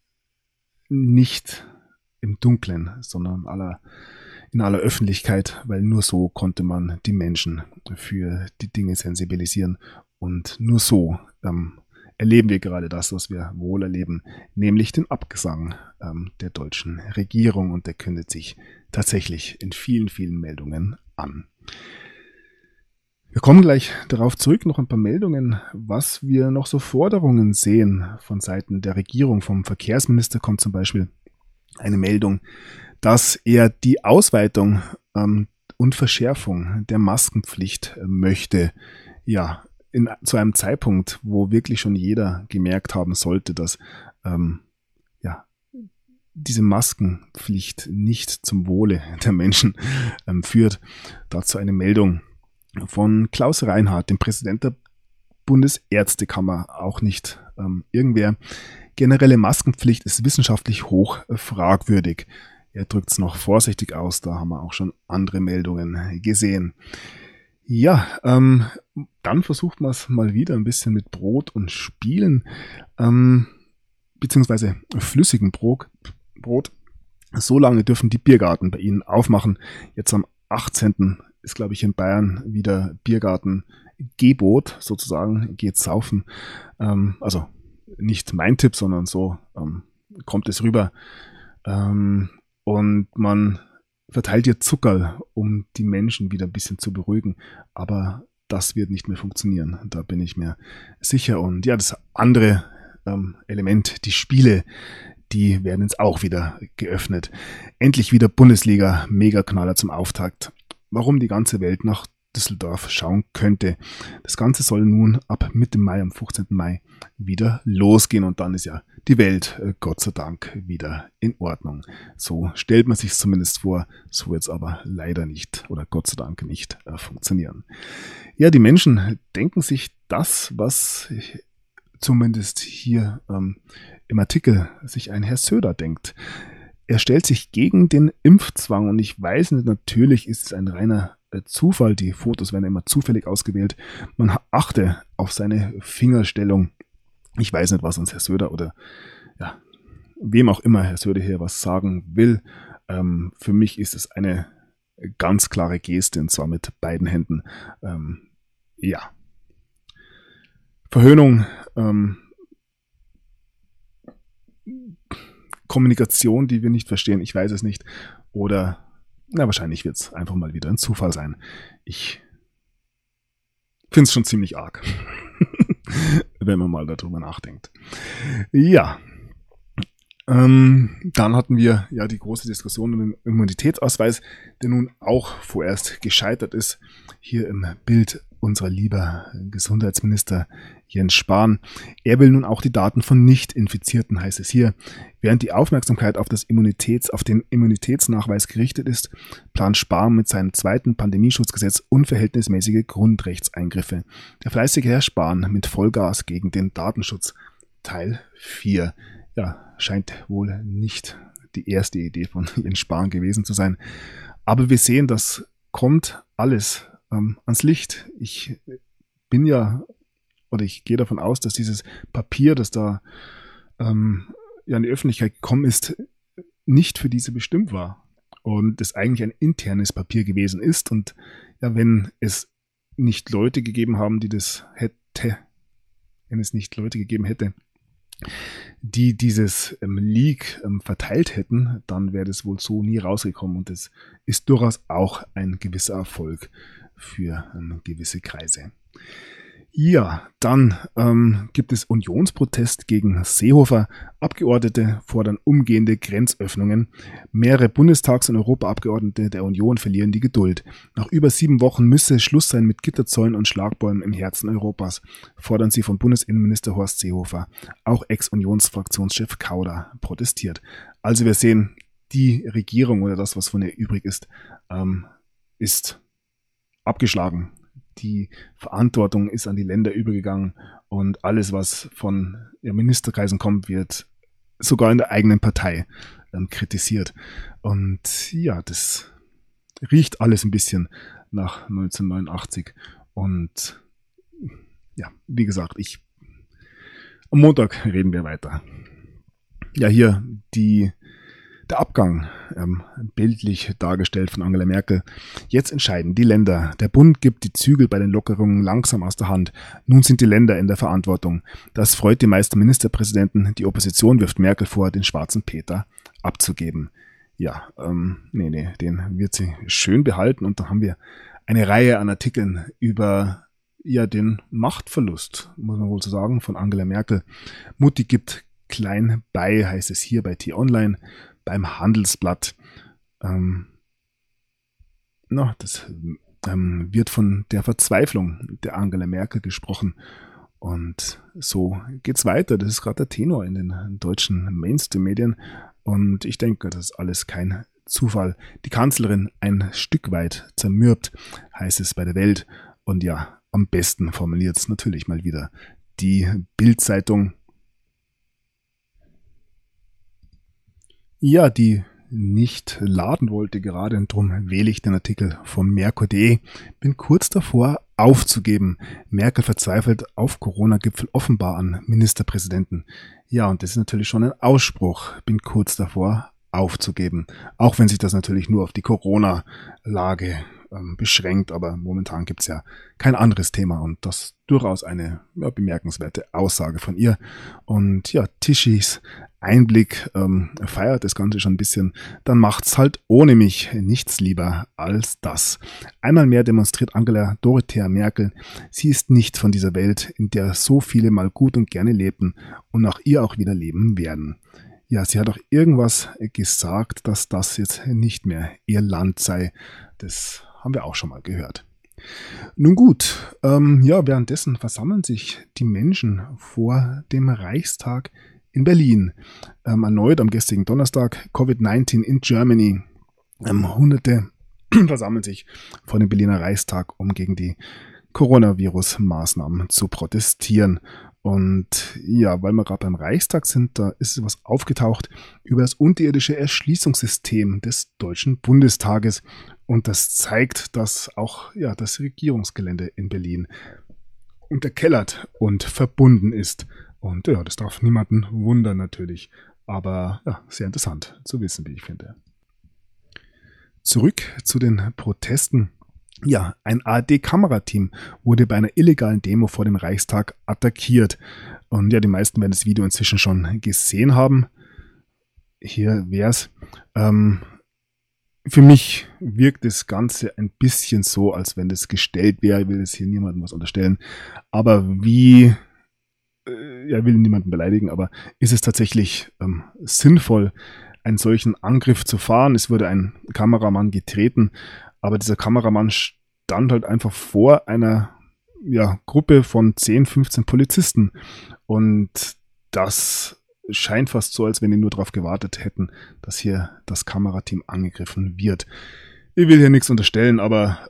nicht im Dunklen, sondern in aller Öffentlichkeit, weil nur so konnte man die Menschen für die Dinge sensibilisieren und nur so erleben wir gerade das, was wir wohl erleben, nämlich den Abgesang der deutschen Regierung und der kündet sich tatsächlich in vielen, vielen Meldungen an. Wir kommen gleich darauf zurück, noch ein paar Meldungen, was wir noch so Forderungen sehen von Seiten der Regierung. Vom Verkehrsminister kommt zum Beispiel eine Meldung, dass er die Ausweitung und Verschärfung der Maskenpflicht möchte. Zu einem Zeitpunkt, wo wirklich schon jeder gemerkt haben sollte, dass diese Maskenpflicht nicht zum Wohle der Menschen führt. Dazu eine Meldung von Klaus Reinhardt, dem Präsident der Bundesärztekammer, auch nicht irgendwer. Generelle Maskenpflicht ist wissenschaftlich hoch fragwürdig. Er drückt es noch vorsichtig aus, da haben wir auch schon andere Meldungen gesehen. Ja, dann versucht man es mal wieder ein bisschen mit Brot und Spielen, beziehungsweise flüssigem Brot. So lange dürfen die Biergarten bei Ihnen aufmachen. Jetzt am 18. ist, glaube ich, in Bayern wieder Biergarten-Gebot, sozusagen, geht saufen. Also nicht mein Tipp, sondern so kommt es rüber. Und man verteilt hier Zuckerl, um die Menschen wieder ein bisschen zu beruhigen. Aber das wird nicht mehr funktionieren. Da bin ich mir sicher. Und ja, das andere Element, die Spiele, die werden jetzt auch wieder geöffnet. Endlich wieder Bundesliga, Megaknaller zum Auftakt. Warum die ganze Welt nach Düsseldorf schauen könnte. Das Ganze soll nun ab Mitte Mai, am 15. Mai, wieder losgehen und dann ist ja die Welt, Gott sei Dank, wieder in Ordnung. So stellt man sich zumindest vor, so wird es aber leider nicht oder Gott sei Dank nicht funktionieren. Ja, die Menschen denken sich das, was zumindest hier im Artikel sich ein Herr Söder denkt. Er stellt sich gegen den Impfzwang und ich weiß nicht, natürlich ist es ein reiner Zufall, die Fotos werden immer zufällig ausgewählt. Man achte auf seine Fingerstellung. Ich weiß nicht, was uns Herr Söder oder wem auch immer Herr Söder hier was sagen will. Für mich ist es eine ganz klare Geste und zwar mit beiden Händen. Verhöhnung, Kommunikation, die wir nicht verstehen, ich weiß es nicht. Oder wahrscheinlich wird es einfach mal wieder ein Zufall sein. Ich finde es schon ziemlich arg, wenn man mal darüber nachdenkt. Ja, dann hatten wir ja die große Diskussion um den Immunitätsausweis, der nun auch vorerst gescheitert ist. Hier im Bild unser lieber Gesundheitsminister Jens Spahn. Er will nun auch die Daten von Nicht-Infizierten, heißt es hier. Während die Aufmerksamkeit auf den Immunitätsnachweis gerichtet ist, plant Spahn mit seinem zweiten Pandemieschutzgesetz unverhältnismäßige Grundrechtseingriffe. Der fleißige Herr Spahn mit Vollgas gegen den Datenschutz. Teil 4. Ja, scheint wohl nicht die erste Idee von Jens Spahn gewesen zu sein. Aber wir sehen, das kommt alles ans Licht. Ich bin ja oder ich gehe davon aus, dass dieses Papier, das da ja in die Öffentlichkeit gekommen ist, nicht für diese bestimmt war und es eigentlich ein internes Papier gewesen ist. Und ja, wenn es nicht Leute gegeben haben, die das hätte, wenn es nicht Leute gegeben hätte, die dieses Leak verteilt hätten, dann wäre das wohl so nie rausgekommen. Und das ist durchaus auch ein gewisser Erfolg für gewisse Kreise. Ja, dann gibt es Unionsprotest gegen Seehofer. Abgeordnete fordern umgehende Grenzöffnungen. Mehrere Bundestags- und Europaabgeordnete der Union verlieren die Geduld. Nach über 7 Wochen müsse Schluss sein mit Gitterzäunen und Schlagbäumen im Herzen Europas, fordern sie von Bundesinnenminister Horst Seehofer. Auch Ex-Unionsfraktionschef Kauder protestiert. Also wir sehen, die Regierung oder das, was von ihr übrig ist, ist abgeschlagen. Die Verantwortung ist an die Länder übergegangen und alles, was von Ministerkreisen kommt, wird sogar in der eigenen Partei kritisiert. Und ja, das riecht alles ein bisschen nach 1989. Und ja, wie gesagt, am Montag reden wir weiter. Ja, hier der Abgang, bildlich dargestellt von Angela Merkel. Jetzt entscheiden die Länder. Der Bund gibt die Zügel bei den Lockerungen langsam aus der Hand. Nun sind die Länder in der Verantwortung. Das freut die meisten Ministerpräsidenten. Die Opposition wirft Merkel vor, den schwarzen Peter abzugeben. Ja, den wird sie schön behalten. Und dann haben wir eine Reihe an Artikeln über den Machtverlust, muss man wohl so sagen, von Angela Merkel. Mutti gibt klein bei, heißt es hier bei T-Online. Beim Handelsblatt. Das wird von der Verzweiflung der Angela Merkel gesprochen. Und so geht's weiter. Das ist gerade der Tenor in den deutschen Mainstream-Medien. Und ich denke, das ist alles kein Zufall. Die Kanzlerin ein Stück weit zermürbt, heißt es bei der Welt. Und ja, am besten formuliert es natürlich mal wieder die Bild-Zeitung. Ja, die nicht laden wollte gerade und drum wähle ich den Artikel von Merkur.de. Bin kurz davor aufzugeben. Merkel verzweifelt auf Corona-Gipfel offenbar an Ministerpräsidenten. Ja, und das ist natürlich schon ein Ausspruch. Bin kurz davor aufzugeben. Auch wenn sich das natürlich nur auf die Corona-Lage beschränkt, aber momentan gibt es ja kein anderes Thema und das durchaus eine bemerkenswerte Aussage von ihr. Und ja, Tischis Einblick feiert das Ganze schon ein bisschen, dann macht's halt ohne mich nichts lieber als das. Einmal mehr demonstriert Angela Dorothea Merkel, sie ist nicht von dieser Welt, in der so viele mal gut und gerne lebten und nach ihr auch wieder leben werden. Ja, sie hat auch irgendwas gesagt, dass das jetzt nicht mehr ihr Land sei. Das haben wir auch schon mal gehört. Nun gut, währenddessen versammeln sich die Menschen vor dem Reichstag in Berlin. Erneut am gestrigen Donnerstag, Covid-19 in Germany. Hunderte versammeln sich vor dem Berliner Reichstag, um gegen die Coronavirus-Maßnahmen zu protestieren. Und ja, weil wir gerade beim Reichstag sind, da ist was aufgetaucht über das unterirdische Erschließungssystem des Deutschen Bundestages. Und das zeigt, dass auch das Regierungsgelände in Berlin unterkellert und verbunden ist. Und ja, das darf niemanden wundern natürlich. Aber ja, sehr interessant zu wissen, wie ich finde. Zurück zu den Protesten. Ja, ein ARD-Kamerateam wurde bei einer illegalen Demo vor dem Reichstag attackiert. Und ja, die meisten werden das Video inzwischen schon gesehen haben. Hier wär's. Für mich wirkt das Ganze ein bisschen so, als wenn das gestellt wäre. Ich will jetzt hier niemandem was unterstellen. Aber ich will niemanden beleidigen, aber ist es tatsächlich sinnvoll, einen solchen Angriff zu fahren? Es wurde ein Kameramann getreten, aber dieser Kameramann stand halt einfach vor einer Gruppe von 10, 15 Polizisten. Und das scheint fast so, als wenn die nur darauf gewartet hätten, dass hier das Kamerateam angegriffen wird. Ich will hier nichts unterstellen, aber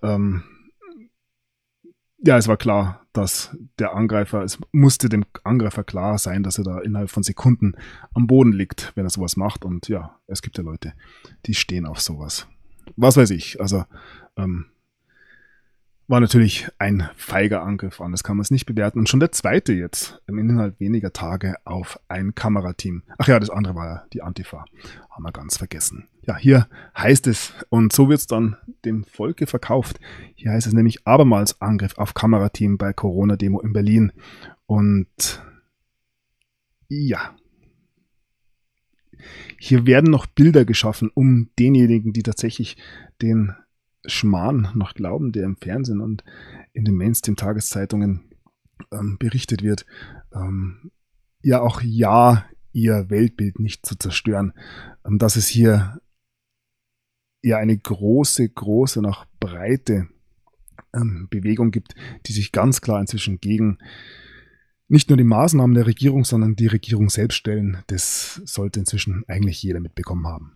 es war klar, dass es musste dem Angreifer klar sein, dass er da innerhalb von Sekunden am Boden liegt, wenn er sowas macht. Und ja, es gibt ja Leute, die stehen auf sowas. Was weiß ich, also War natürlich ein feiger Angriff, anders kann man es nicht bewerten. Und schon der zweite jetzt, innerhalb weniger Tage, auf ein Kamerateam. Ach ja, das andere war ja die Antifa. Haben wir ganz vergessen. Ja, hier heißt es, und so wird es dann dem Volke verkauft, hier heißt es nämlich abermals Angriff auf Kamerateam bei Corona-Demo in Berlin. Und ja, hier werden noch Bilder geschaffen, um denjenigen, die tatsächlich den Schmarrn noch glauben, der im Fernsehen und in den Mainstream-Tageszeitungen berichtet wird, ja auch ihr Weltbild nicht zu zerstören. Dass es hier ja eine große, noch breite Bewegung gibt, die sich ganz klar inzwischen gegen nicht nur die Maßnahmen der Regierung, sondern die Regierung selbst stellen. Das sollte inzwischen eigentlich jeder mitbekommen haben.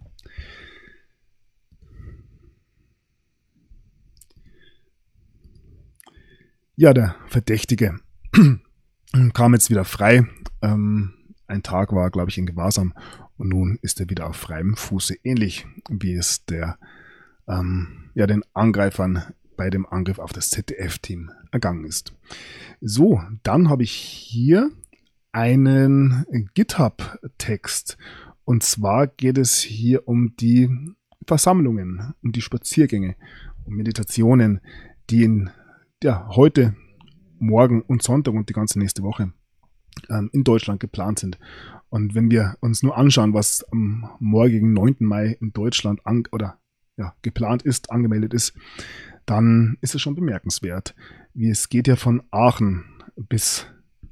Ja, der Verdächtige kam jetzt wieder frei. Ein Tag war, glaube ich, in Gewahrsam und nun ist er wieder auf freiem Fuße, ähnlich wie es den Angreifern bei dem Angriff auf das ZDF-Team ergangen ist. So, dann habe ich hier einen GitHub-Text. Und zwar geht es hier um die Versammlungen, um die Spaziergänge, um Meditationen, die heute, morgen und Sonntag und die ganze nächste Woche in Deutschland geplant sind. Und wenn wir uns nur anschauen, was am morgigen 9. Mai in Deutschland geplant ist, angemeldet ist, dann ist es schon bemerkenswert. Wie es geht ja von Aachen bis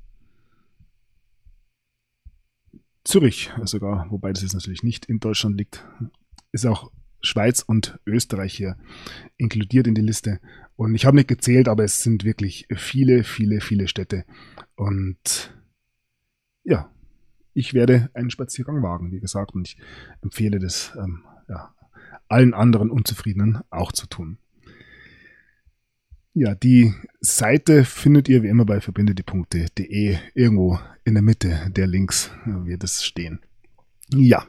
Zürich sogar, wobei das jetzt natürlich nicht in Deutschland liegt, ist auch Schweiz und Österreich hier inkludiert in die Liste. Und ich habe nicht gezählt, aber es sind wirklich viele Städte. Und ja, ich werde einen Spaziergang wagen, wie gesagt, und ich empfehle das allen anderen Unzufriedenen auch zu tun. Ja, die Seite findet ihr wie immer bei verbindetdie.de. Irgendwo in der Mitte der Links wird es stehen. Ja.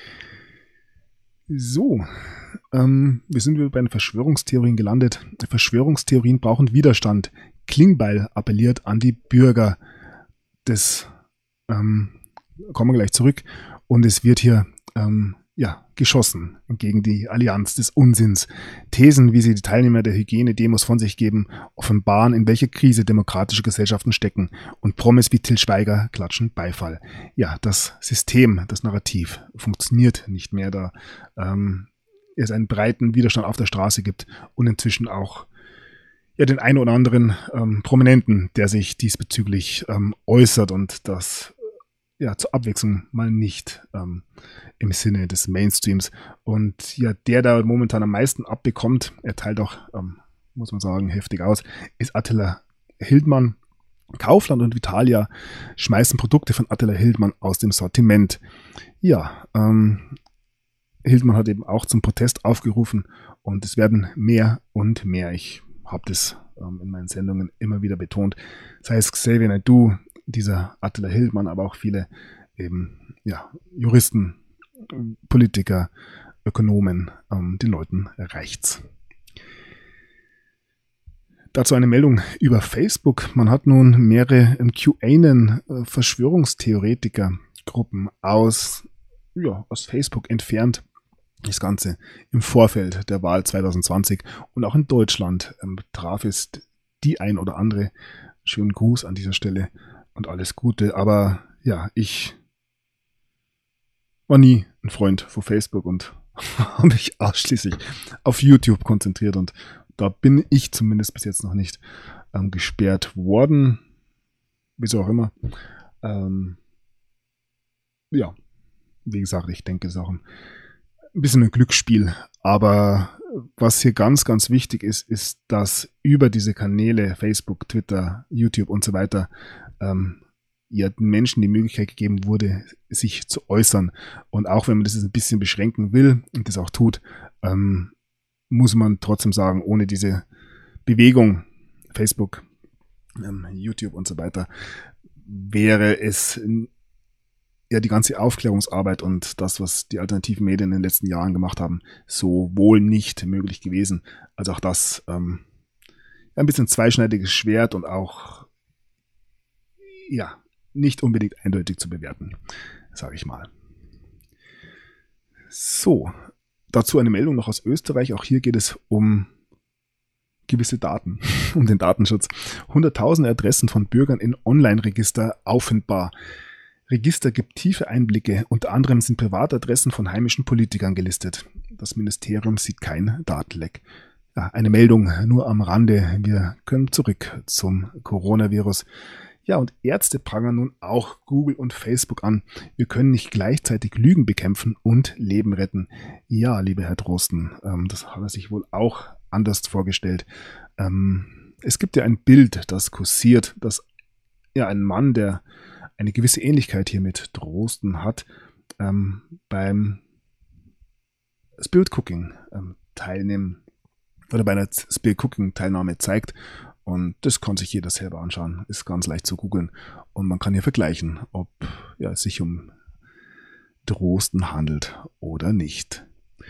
So, wir sind wieder bei den Verschwörungstheorien gelandet. Verschwörungstheorien brauchen Widerstand. Klingbeil appelliert an die Bürger. Das kommen wir gleich zurück. Und es wird hier geschossen gegen die Allianz des Unsinns. Thesen, wie sie die Teilnehmer der Hygienedemos von sich geben, offenbaren, in welche Krise demokratische Gesellschaften stecken. Und Promis wie Till Schweiger klatschen Beifall. Ja, das System, das Narrativ funktioniert nicht mehr, da es einen breiten Widerstand auf der Straße gibt und inzwischen auch den einen oder anderen Prominenten, der sich diesbezüglich äußert und das zur Abwechslung mal nicht im Sinne des Mainstreams. Und ja, der da momentan am meisten abbekommt, er teilt auch, muss man sagen, heftig aus, ist Attila Hildmann. Kaufland und Vitalia schmeißen Produkte von Attila Hildmann aus dem Sortiment. Ja, Hildmann hat eben auch zum Protest aufgerufen und es werden mehr und mehr. Ich habe das in meinen Sendungen immer wieder betont. Sei es Xavier Naidoo, dieser Attila Hildmann, aber auch viele Juristen, Politiker, Ökonomen, den Leuten reicht's. Dazu eine Meldung über Facebook. Man hat nun mehrere QAnon-Verschwörungstheoretiker-Gruppen aus Facebook entfernt. Das Ganze im Vorfeld der Wahl 2020 und auch in Deutschland traf es die ein oder andere. Schönen Gruß an dieser Stelle und alles Gute. Aber ja, ich war nie ein Freund von Facebook und habe mich ausschließlich auf YouTube konzentriert und da bin ich zumindest bis jetzt noch nicht gesperrt worden. Wieso auch immer. Wie gesagt, ich denke, es ist auch ein bisschen ein Glücksspiel. Aber was hier ganz, ganz wichtig ist, ist, dass über diese Kanäle, Facebook, Twitter, YouTube und so weiter, den Menschen die Möglichkeit gegeben wurde, sich zu äußern. Und auch wenn man das ein bisschen beschränken will und das auch tut, muss man trotzdem sagen, ohne diese Bewegung, Facebook, YouTube und so weiter, wäre es die ganze Aufklärungsarbeit und das, was die alternativen Medien in den letzten Jahren gemacht haben, so wohl nicht möglich gewesen. Also auch das ein bisschen zweischneidiges Schwert und auch ja, nicht unbedingt eindeutig zu bewerten, sage ich mal. So, dazu eine Meldung noch aus Österreich. Auch hier geht es um gewisse Daten, um den Datenschutz. Hunderttausende Adressen von Bürgern in Online-Register auffindbar. Register gibt tiefe Einblicke. Unter anderem sind Privatadressen von heimischen Politikern gelistet. Das Ministerium sieht kein Datenleck. Ja, eine Meldung nur am Rande. Wir können zurück zum Coronavirus. Ja, und Ärzte prangern nun auch Google und Facebook an. Wir können nicht gleichzeitig Lügen bekämpfen und Leben retten. Ja, lieber Herr Drosten, das hat er sich wohl auch anders vorgestellt. Es gibt ja ein Bild, das kursiert, dass ja ein Mann, der eine gewisse Ähnlichkeit hier mit Drosten hat, beim Spirit Cooking teilnehmen oder bei einer Spirit Cooking Teilnahme zeigt. Und das kann sich jeder selber anschauen, ist ganz leicht zu googeln. Und man kann hier vergleichen, ob es sich um Drosten handelt oder nicht.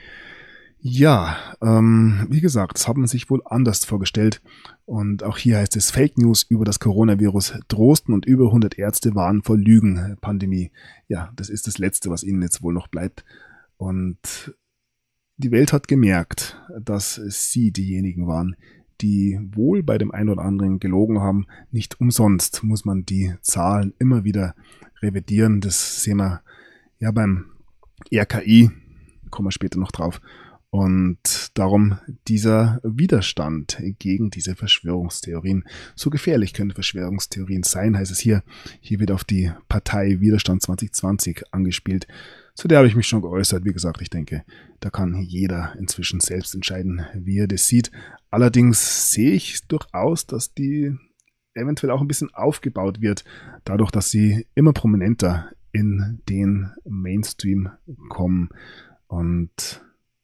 Ja, wie gesagt, das hat man sich wohl anders vorgestellt. Und auch hier heißt es Fake News über das Coronavirus. Drosten und über 100 Ärzte warnen vor Lügenpandemie. Ja, das ist das Letzte, was ihnen jetzt wohl noch bleibt. Und die Welt hat gemerkt, dass sie diejenigen waren, die wohl bei dem einen oder anderen gelogen haben. Nicht umsonst muss man die Zahlen immer wieder revidieren. Das sehen wir ja beim RKI, kommen wir später noch drauf. Und darum dieser Widerstand gegen diese Verschwörungstheorien. So gefährlich können Verschwörungstheorien sein, heißt es hier. Hier wird auf die Partei Widerstand 2020 angespielt. Zu der habe ich mich schon geäußert. Wie gesagt, ich denke, da kann jeder inzwischen selbst entscheiden, wie er das sieht. Allerdings sehe ich durchaus, dass die eventuell auch ein bisschen aufgebaut wird, dadurch, dass sie immer prominenter in den Mainstream kommen. Und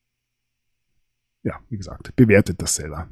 ja, wie gesagt, bewertet das selber.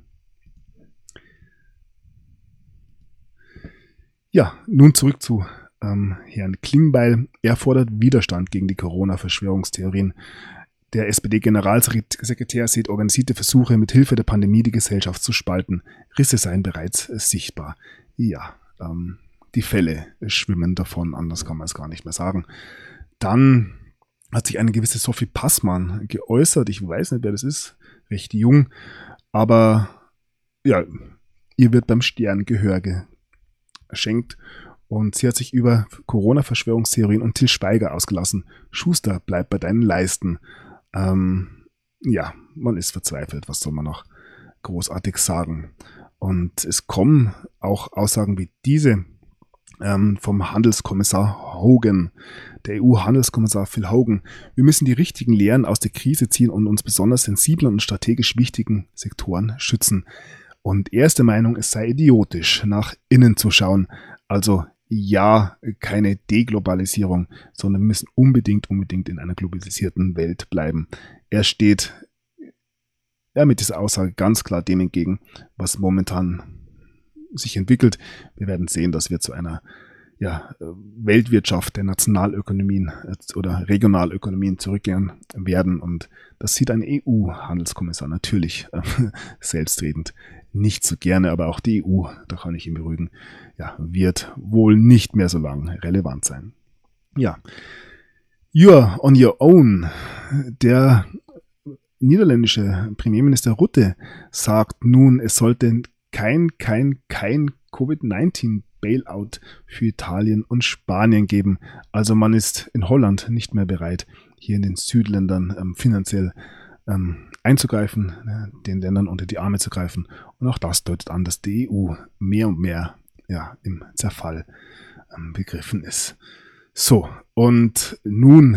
Ja, nun zurück zu Herrn Klingbeil. Er fordert Widerstand gegen die Corona-Verschwörungstheorien. Der SPD-Generalsekretär sieht organisierte Versuche, mit Hilfe der Pandemie die Gesellschaft zu spalten. Risse seien bereits sichtbar. Ja, die Fälle schwimmen davon, anders kann man es gar nicht mehr sagen. Dann hat sich eine gewisse Sophie Passmann geäußert. Ich weiß nicht, wer das ist. Recht jung, aber ja, ihr wird beim Stern Gehör geschenkt und sie hat sich über Corona-Verschwörungstheorien und Til Schweiger ausgelassen. Schuster, bleib bei deinen Leisten. Ja, man ist verzweifelt, was soll man noch großartig sagen? Und es kommen auch Aussagen wie diese vom Handelskommissar Hogan, der EU-Handelskommissar Phil Hogan. Wir müssen die richtigen Lehren aus der Krise ziehen und uns besonders sensiblen und strategisch wichtigen Sektoren schützen. Und er ist der Meinung, es sei idiotisch, nach innen zu schauen. Also ja, keine Deglobalisierung, sondern wir müssen unbedingt in einer globalisierten Welt bleiben. Er steht mit dieser Aussage ganz klar dem entgegen, was momentan sich entwickelt. Wir werden sehen, dass wir zu einer Weltwirtschaft der Nationalökonomien oder Regionalökonomien zurückgehen werden. Und das sieht ein EU-Handelskommissar natürlich selbstredend nicht so gerne, aber auch die EU, da kann ich ihn beruhigen, wird wohl nicht mehr so lange relevant sein. Ja, You're on your own. Der niederländische Premierminister Rutte sagt nun, es sollte kein Covid-19-Bailout für Italien und Spanien geben. Also man ist in Holland nicht mehr bereit, hier in den Südländern finanziell einzugreifen, den Ländern unter die Arme zu greifen. Und auch das deutet an, dass die EU mehr und mehr im Zerfall begriffen ist. So, und nun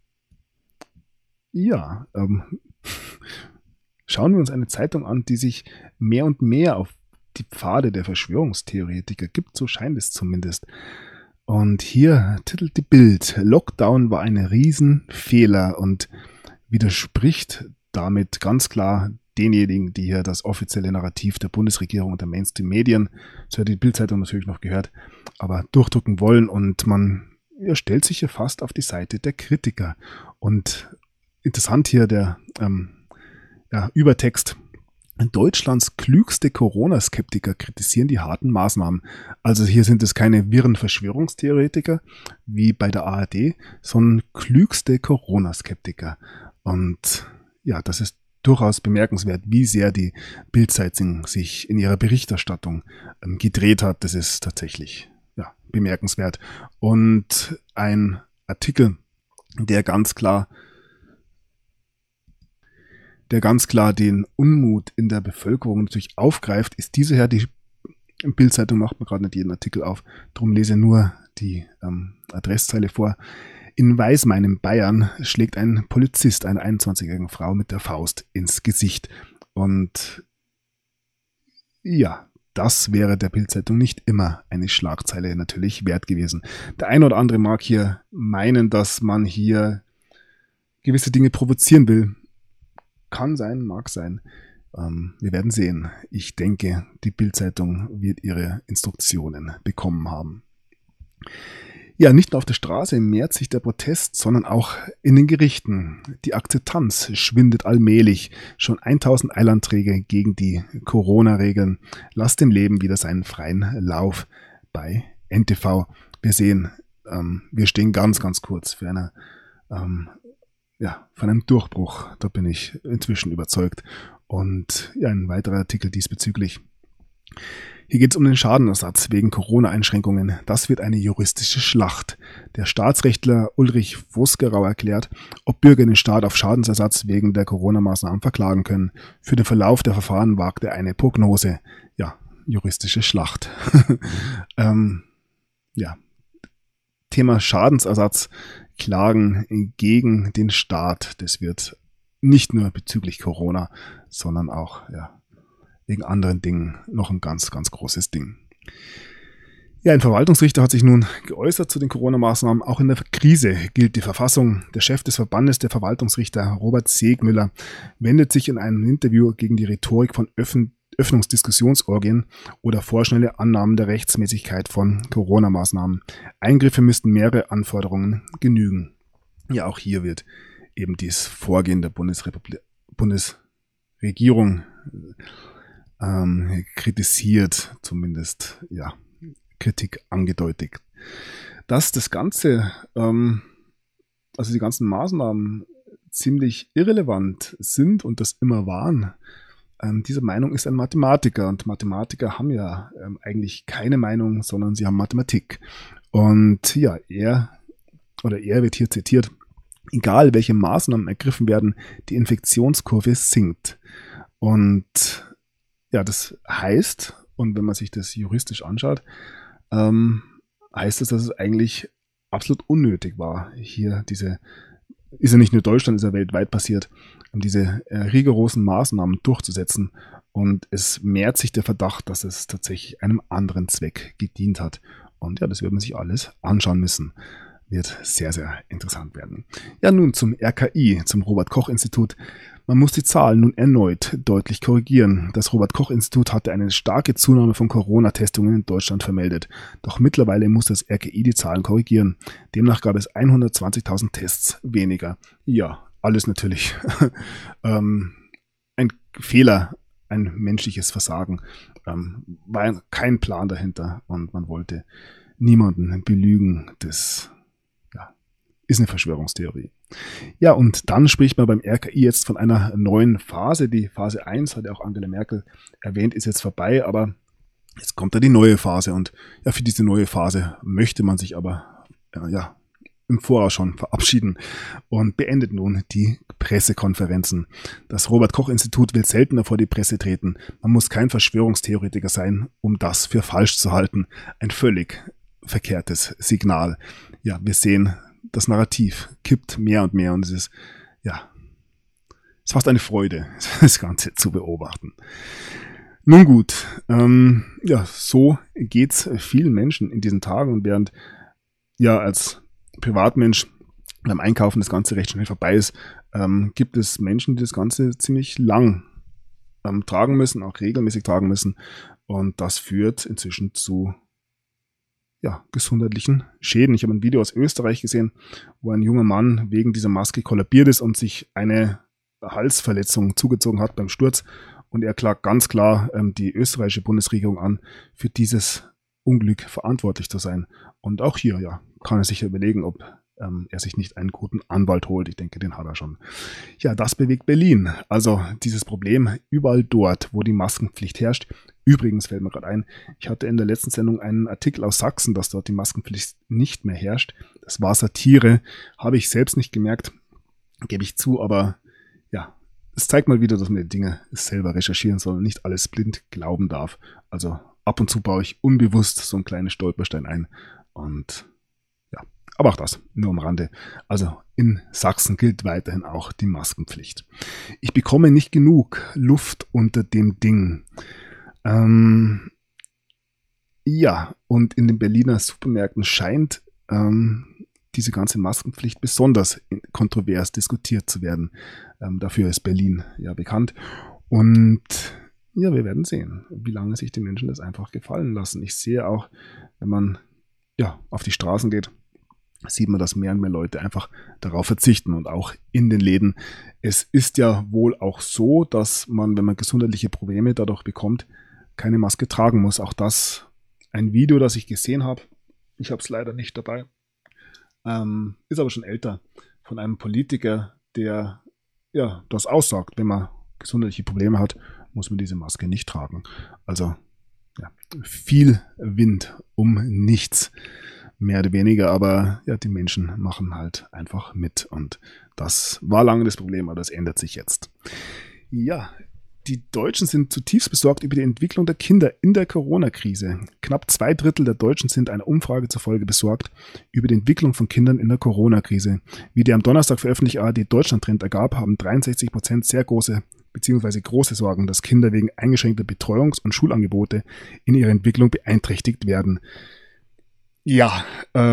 schauen wir uns eine Zeitung an, die sich mehr und mehr auf die Pfade der Verschwörungstheoretiker gibt, so scheint es zumindest. Und hier titelt die Bild: Lockdown war ein Riesenfehler und widerspricht damit ganz klar denjenigen, die hier das offizielle Narrativ der Bundesregierung und der Mainstream-Medien, so hat die Bild-Zeitung natürlich noch gehört, aber durchdrücken wollen, und man stellt sich hier fast auf die Seite der Kritiker. Und interessant hier der Übertext: Deutschlands klügste Corona-Skeptiker kritisieren die harten Maßnahmen. Also hier sind es keine wirren Verschwörungstheoretiker wie bei der ARD, sondern klügste Corona-Skeptiker. Und ja, das ist durchaus bemerkenswert, wie sehr die Bild-Zeitung sich in ihrer Berichterstattung gedreht hat. Das ist tatsächlich bemerkenswert. Und ein Artikel, der ganz klar den Unmut in der Bevölkerung natürlich aufgreift, ist diese her. Die Bild-Zeitung macht mir gerade nicht jeden Artikel auf, darum lese nur die Adresszeile vor. In Weismain in Bayern schlägt ein Polizist einer 21-jährigen Frau mit der Faust ins Gesicht. Und ja, das wäre der Bild-Zeitung nicht immer eine Schlagzeile natürlich wert gewesen. Der eine oder andere mag hier meinen, dass man hier gewisse Dinge provozieren will. Kann sein, mag sein. Wir werden sehen. Ich denke, die Bild-Zeitung wird ihre Instruktionen bekommen haben. Ja, nicht nur auf der Straße mehrt sich der Protest, sondern auch in den Gerichten. Die Akzeptanz schwindet allmählich. Schon 1000 Eilanträge gegen die Corona-Regeln. Lasst dem Leben wieder seinen freien Lauf bei NTV. Wir sehen, wir stehen ganz, ganz kurz für von einem Durchbruch. Da bin ich inzwischen überzeugt. Und ja, ein weiterer Artikel diesbezüglich. Hier geht es um den Schadenersatz wegen Corona-Einschränkungen. Das wird eine juristische Schlacht. Der Staatsrechtler Ulrich Vosgerau erklärt, ob Bürger den Staat auf Schadensersatz wegen der Corona-Maßnahmen verklagen können. Für den Verlauf der Verfahren wagt er eine Prognose. Ja, juristische Schlacht. Thema Schadensersatz, Klagen gegen den Staat. Das wird nicht nur bezüglich Corona, sondern auch wegen anderen Dingen noch ein ganz, ganz großes Ding. Ja, ein Verwaltungsrichter hat sich nun geäußert zu den Corona-Maßnahmen. Auch in der Krise gilt die Verfassung. Der Chef des Verbandes der Verwaltungsrichter, Robert Segmüller, wendet sich in einem Interview gegen die Rhetorik von Öffnungsdiskussionsorgien oder vorschnelle Annahmen der Rechtsmäßigkeit von Corona-Maßnahmen. Eingriffe müssten mehrere Anforderungen genügen. Ja, auch hier wird eben dieses Vorgehen der Bundesregierung kritisiert, zumindest Kritik angedeutet. Dass das Ganze, also die ganzen Maßnahmen ziemlich irrelevant sind und das immer waren, diese Meinung ist ein Mathematiker und Mathematiker haben ja eigentlich keine Meinung, sondern sie haben Mathematik. Und ja, er wird hier zitiert, egal welche Maßnahmen ergriffen werden, die Infektionskurve sinkt. Und ja, das heißt, und wenn man sich das juristisch anschaut, heißt es, dass es eigentlich absolut unnötig war, hier ist ja nicht nur Deutschland, ist ja weltweit passiert, diese rigorosen Maßnahmen durchzusetzen. Und es mehrt sich der Verdacht, dass es tatsächlich einem anderen Zweck gedient hat. Und ja, das wird man sich alles anschauen müssen. Wird sehr, sehr interessant werden. Ja, nun zum RKI, zum Robert-Koch-Institut. Man muss die Zahlen nun erneut deutlich korrigieren. Das Robert-Koch-Institut hatte eine starke Zunahme von Corona-Testungen in Deutschland vermeldet. Doch mittlerweile muss das RKI die Zahlen korrigieren. Demnach gab es 120.000 Tests weniger. Ja, alles natürlich ein Fehler, ein menschliches Versagen. War kein Plan dahinter und man wollte niemanden belügen. Das ist eine Verschwörungstheorie. Ja, und dann spricht man beim RKI jetzt von einer neuen Phase. Die Phase 1, hat ja auch Angela Merkel erwähnt, ist jetzt vorbei, aber jetzt kommt da die neue Phase. Und ja, für diese neue Phase möchte man sich aber im Voraus schon verabschieden und beendet nun die Pressekonferenzen. Das Robert-Koch-Institut will seltener vor die Presse treten. Man muss kein Verschwörungstheoretiker sein, um das für falsch zu halten. Ein völlig verkehrtes Signal. Ja, wir sehen, das Narrativ kippt mehr und mehr und es ist fast eine Freude, das Ganze zu beobachten. Nun gut, so geht's vielen Menschen in diesen Tagen und während als Privatmensch beim Einkaufen das Ganze recht schnell vorbei ist, gibt es Menschen, die das Ganze ziemlich lang tragen müssen, auch regelmäßig tragen müssen und das führt inzwischen zu gesundheitlichen Schäden. Ich habe ein Video aus Österreich gesehen, wo ein junger Mann wegen dieser Maske kollabiert ist und sich eine Halsverletzung zugezogen hat beim Sturz und er klagt ganz klar die österreichische Bundesregierung an, für dieses Unglück verantwortlich zu sein. Und auch hier, ja, kann er sich überlegen, ob er sich nicht einen guten Anwalt holt. Ich denke, den hat er schon. Ja, das bewegt Berlin. Also dieses Problem überall dort, wo die Maskenpflicht herrscht. Übrigens fällt mir gerade ein, ich hatte in der letzten Sendung einen Artikel aus Sachsen, dass dort die Maskenpflicht nicht mehr herrscht. Das war Satire, habe ich selbst nicht gemerkt, gebe ich zu, aber ja, es zeigt mal wieder, dass man die Dinge selber recherchieren soll und nicht alles blind glauben darf. Also ab und zu baue ich unbewusst so einen kleinen Stolperstein ein und ja, aber auch das nur am Rande. Also in Sachsen gilt weiterhin auch die Maskenpflicht. Ich bekomme nicht genug Luft unter dem Ding. Ja, und in den Berliner Supermärkten scheint diese ganze Maskenpflicht besonders kontrovers diskutiert zu werden. Dafür ist Berlin ja bekannt. Und ja, wir werden sehen, wie lange sich die Menschen das einfach gefallen lassen. Ich sehe auch, wenn man ja auf die Straßen geht, sieht man, dass mehr und mehr Leute einfach darauf verzichten und auch in den Läden. Es ist ja wohl auch so, dass man, wenn man gesundheitliche Probleme dadurch bekommt, keine Maske tragen muss. Auch das ein Video, das ich gesehen habe. Ich habe es leider nicht dabei. Ist aber schon älter, von einem Politiker, der ja das aussagt, wenn man gesundheitliche Probleme hat, muss man diese Maske nicht tragen. Also ja, viel Wind um nichts, mehr oder weniger, aber ja, die Menschen machen halt einfach mit und das war lange das Problem, aber das ändert sich jetzt. Ja, die Deutschen sind zutiefst besorgt über die Entwicklung der Kinder in der Corona-Krise. Knapp 2/3 der Deutschen sind einer Umfrage zufolge besorgt über die Entwicklung von Kindern in der Corona-Krise. Wie der am Donnerstag veröffentlichte ARD-Deutschland-Trend ergab, haben 63% sehr große bzw. große Sorgen, dass Kinder wegen eingeschränkter Betreuungs- und Schulangebote in ihrer Entwicklung beeinträchtigt werden. Ja,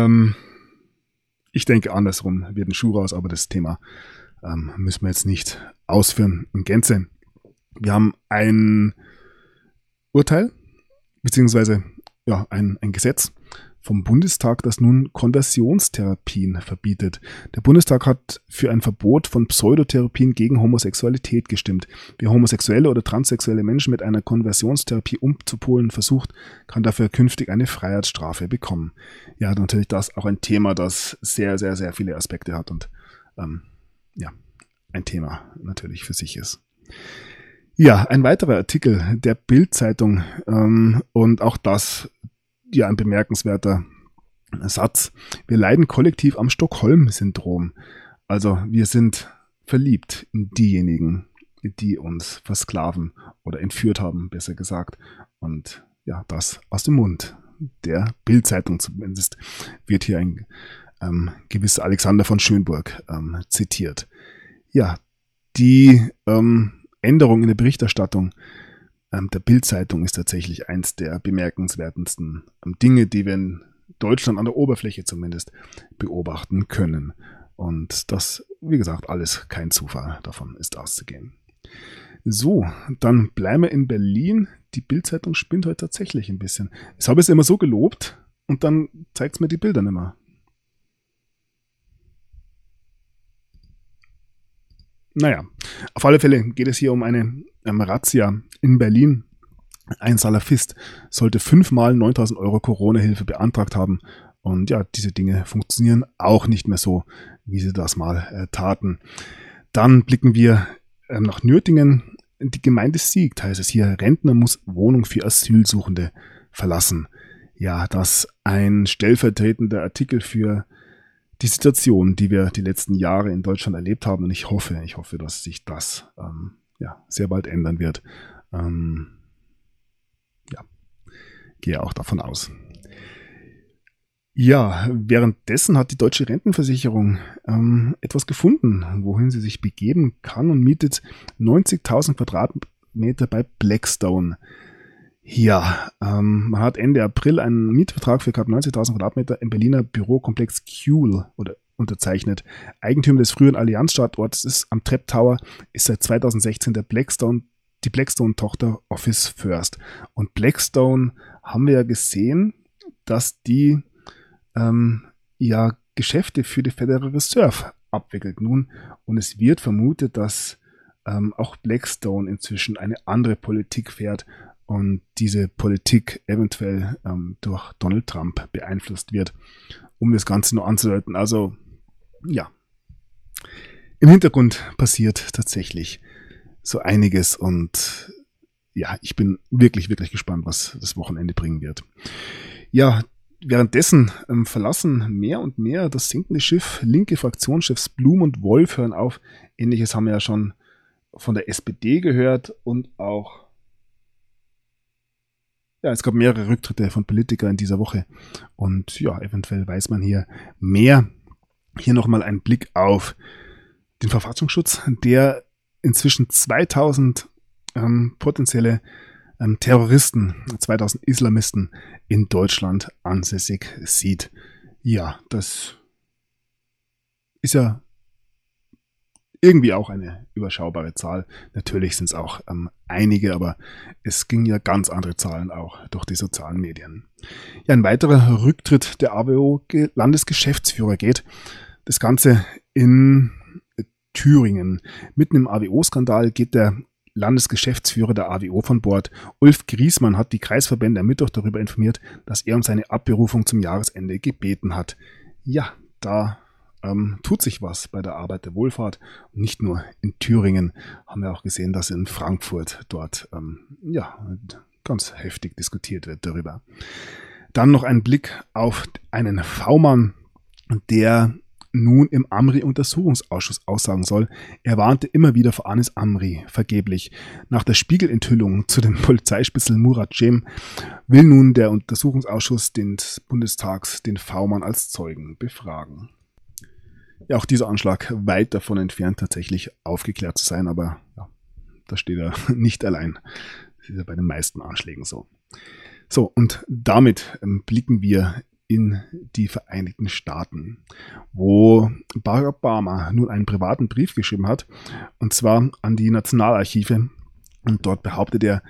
ich denke andersrum wird ein Schuh raus, aber das Thema müssen wir jetzt nicht ausführen in Gänze. Wir haben ein Urteil, beziehungsweise ja, ein Gesetz vom Bundestag, das nun Konversionstherapien verbietet. Der Bundestag hat für ein Verbot von Pseudotherapien gegen Homosexualität gestimmt. Wer homosexuelle oder transsexuelle Menschen mit einer Konversionstherapie umzupolen versucht, kann dafür künftig eine Freiheitsstrafe bekommen. Ja, natürlich das auch ein Thema, das sehr, sehr, sehr viele Aspekte hat und ja, ein Thema natürlich für sich ist. Ja, ein weiterer Artikel der Bild-Zeitung und auch das ja ein bemerkenswerter Satz. Wir leiden kollektiv am Stockholm-Syndrom. Also wir sind verliebt in diejenigen, die uns versklaven oder entführt haben, besser gesagt. Und ja, das aus dem Mund der Bild-Zeitung zumindest wird hier ein gewisser Alexander von Schönburg zitiert. Ja, die Änderung in der Berichterstattung der Bild-Zeitung ist tatsächlich eins der bemerkenswertesten Dinge, die wir in Deutschland an der Oberfläche zumindest beobachten können. Und das, wie gesagt, alles kein Zufall, davon ist auszugehen. So, dann bleiben wir in Berlin. Die Bild-Zeitung spinnt heute tatsächlich ein bisschen. Ich habe es immer so gelobt und dann zeigt es mir die Bilder nicht mehr. Naja, auf alle Fälle geht es hier um eine Razzia in Berlin. Ein Salafist sollte 5-mal 9.000 Euro Corona-Hilfe beantragt haben. Und ja, diese Dinge funktionieren auch nicht mehr so, wie sie das mal taten. Dann blicken wir nach Nürtingen. Die Gemeinde siegt, heißt es hier. Rentner muss Wohnung für Asylsuchende verlassen. Ja, das ein stellvertretender Artikel für die Situation, die wir die letzten Jahre in Deutschland erlebt haben. Und ich hoffe, dass sich das sehr bald ändern wird. Gehe auch davon aus. Ja, währenddessen hat die Deutsche Rentenversicherung etwas gefunden, wohin sie sich begeben kann und mietet 90.000 Quadratmeter bei Blackstone. Ja, man hat Ende April einen Mietvertrag für knapp 90.000 Quadratmeter im Berliner Bürokomplex Kuhl unterzeichnet. Eigentümer des früheren Allianz-Standorts ist am Trepp Tower, ist seit 2016 die Blackstone-Tochter Office First. Und Blackstone haben wir ja gesehen, dass die Geschäfte für die Federal Reserve abwickelt nun. Und es wird vermutet, dass auch Blackstone inzwischen eine andere Politik fährt und diese Politik eventuell durch Donald Trump beeinflusst wird, um das Ganze nur anzudeuten. Also ja, im Hintergrund passiert tatsächlich so einiges und ja, ich bin wirklich, wirklich gespannt, was das Wochenende bringen wird. Ja, währenddessen verlassen mehr und mehr das sinkende Schiff linke Fraktionschefs Blum und Wolf hören auf. Ähnliches haben wir ja schon von der SPD gehört und auch, ja, es gab mehrere Rücktritte von Politikern in dieser Woche und ja, eventuell weiß man hier mehr. Hier nochmal ein Blick auf den Verfassungsschutz, der inzwischen 2000 potenzielle Terroristen, 2000 Islamisten in Deutschland ansässig sieht. Ja, das ist ja irgendwie auch eine überschaubare Zahl. Natürlich sind es auch einige, aber es gingen ja ganz andere Zahlen auch durch die sozialen Medien. Ja, ein weiterer Rücktritt der AWO-Landesgeschäftsführer geht. Das Ganze in Thüringen. Mitten im AWO-Skandal geht der Landesgeschäftsführer der AWO von Bord. Ulf Griesmann hat die Kreisverbände am Mittwoch darüber informiert, dass er um seine Abberufung zum Jahresende gebeten hat. Ja, da tut sich was bei der Arbeit der Wohlfahrt. Und nicht nur in Thüringen, haben wir auch gesehen, dass in Frankfurt dort ganz heftig diskutiert wird darüber. Dann noch ein Blick auf einen V-Mann, der nun im Amri-Untersuchungsausschuss aussagen soll. Er warnte immer wieder vor Anis Amri, vergeblich. Nach der Spiegelenthüllung zu dem Polizeispitzel Murat Cem will nun der Untersuchungsausschuss des Bundestags den V-Mann als Zeugen befragen. Ja, auch dieser Anschlag weit davon entfernt, tatsächlich aufgeklärt zu sein, aber ja, da steht er nicht allein. Das ist ja bei den meisten Anschlägen so. So, und damit blicken wir in die Vereinigten Staaten, wo Barack Obama nun einen privaten Brief geschrieben hat, und zwar an die Nationalarchive, und dort behauptet er,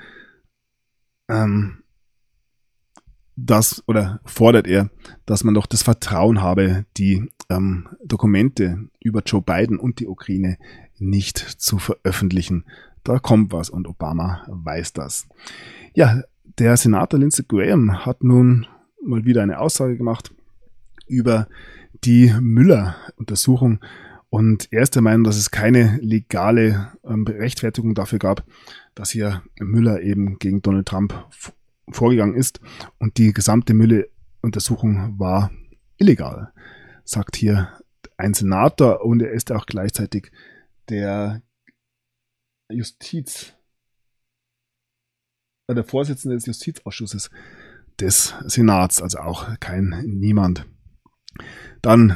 fordert er, dass man doch das Vertrauen habe, die Dokumente über Joe Biden und die Ukraine nicht zu veröffentlichen. Da kommt was und Obama weiß das. Ja, der Senator Lindsey Graham hat nun mal wieder eine Aussage gemacht über die Müller-Untersuchung und er ist der Meinung, dass es keine legale Rechtfertigung dafür gab, dass hier Müller eben gegen Donald Trump vorgegangen ist und die gesamte Müller-Untersuchung war illegal, sagt hier ein Senator, und er ist auch gleichzeitig der der Vorsitzende des Justizausschusses des Senats, also auch kein Niemand. Dann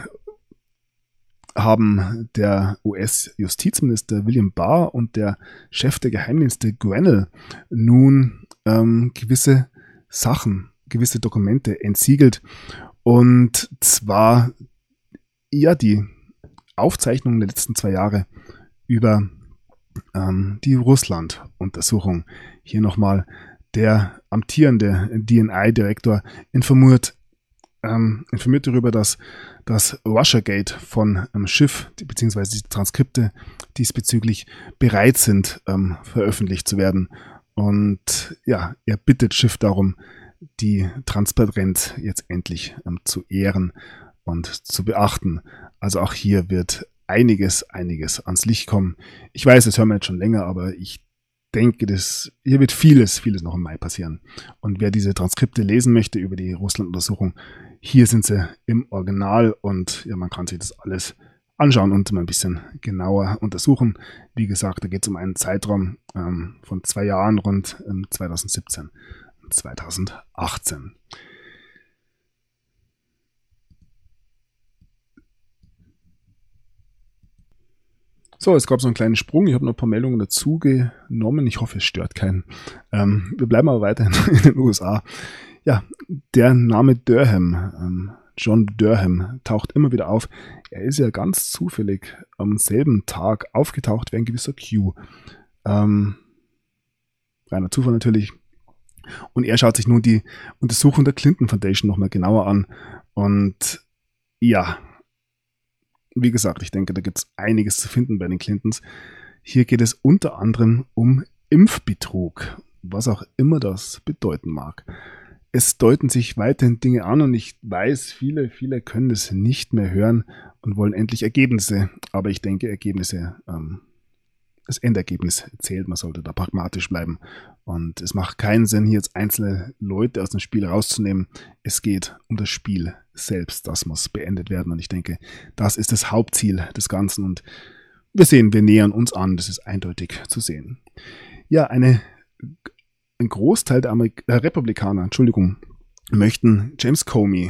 haben der US-Justizminister William Barr und der Chef der Geheimdienste Grenell nun gewisse Dokumente entsiegelt, und zwar die Aufzeichnungen der letzten 2 Jahre über die Russland-Untersuchung. Hier nochmal der amtierende DNI-Direktor informiert darüber, dass das Russiagate von Schiff bzw. die Transkripte diesbezüglich bereit sind, veröffentlicht zu werden. Und ja, er bittet Schiff darum, die Transparenz jetzt endlich zu ehren und zu beachten. Also auch hier wird einiges ans Licht kommen. Ich weiß, das hören wir jetzt schon länger, aber ich denke, hier wird vieles noch im Mai passieren. Und wer diese Transkripte lesen möchte über die Russland-Untersuchung, hier sind sie im Original und ja, man kann sich das alles anschauen und mal ein bisschen genauer untersuchen. Wie gesagt, da geht es um einen Zeitraum von 2 Jahren, rund 2017 und 2018. So, es gab so einen kleinen Sprung. Ich habe noch ein paar Meldungen dazu genommen. Ich hoffe, es stört keinen. Wir bleiben aber weiterhin in den USA. Ja, der Name Durham, John Durham, taucht immer wieder auf. Er ist ja ganz zufällig am selben Tag aufgetaucht wie ein gewisser Q. Reiner Zufall natürlich. Und er schaut sich nun die Untersuchung der Clinton Foundation nochmal genauer an. Und ja, wie gesagt, ich denke, da gibt es einiges zu finden bei den Clintons. Hier geht es unter anderem um Impfbetrug, was auch immer das bedeuten mag. Es deuten sich weiterhin Dinge an und ich weiß, viele können es nicht mehr hören und wollen endlich Ergebnisse. Aber ich denke, das Endergebnis zählt, man sollte da pragmatisch bleiben. Und es macht keinen Sinn, hier jetzt einzelne Leute aus dem Spiel rauszunehmen. Es geht um das Spiel selbst, das muss beendet werden. Und ich denke, das ist das Hauptziel des Ganzen. Und wir nähern uns an, das ist eindeutig zu sehen. Ja, ein Großteil der Republikaner, möchten James Comey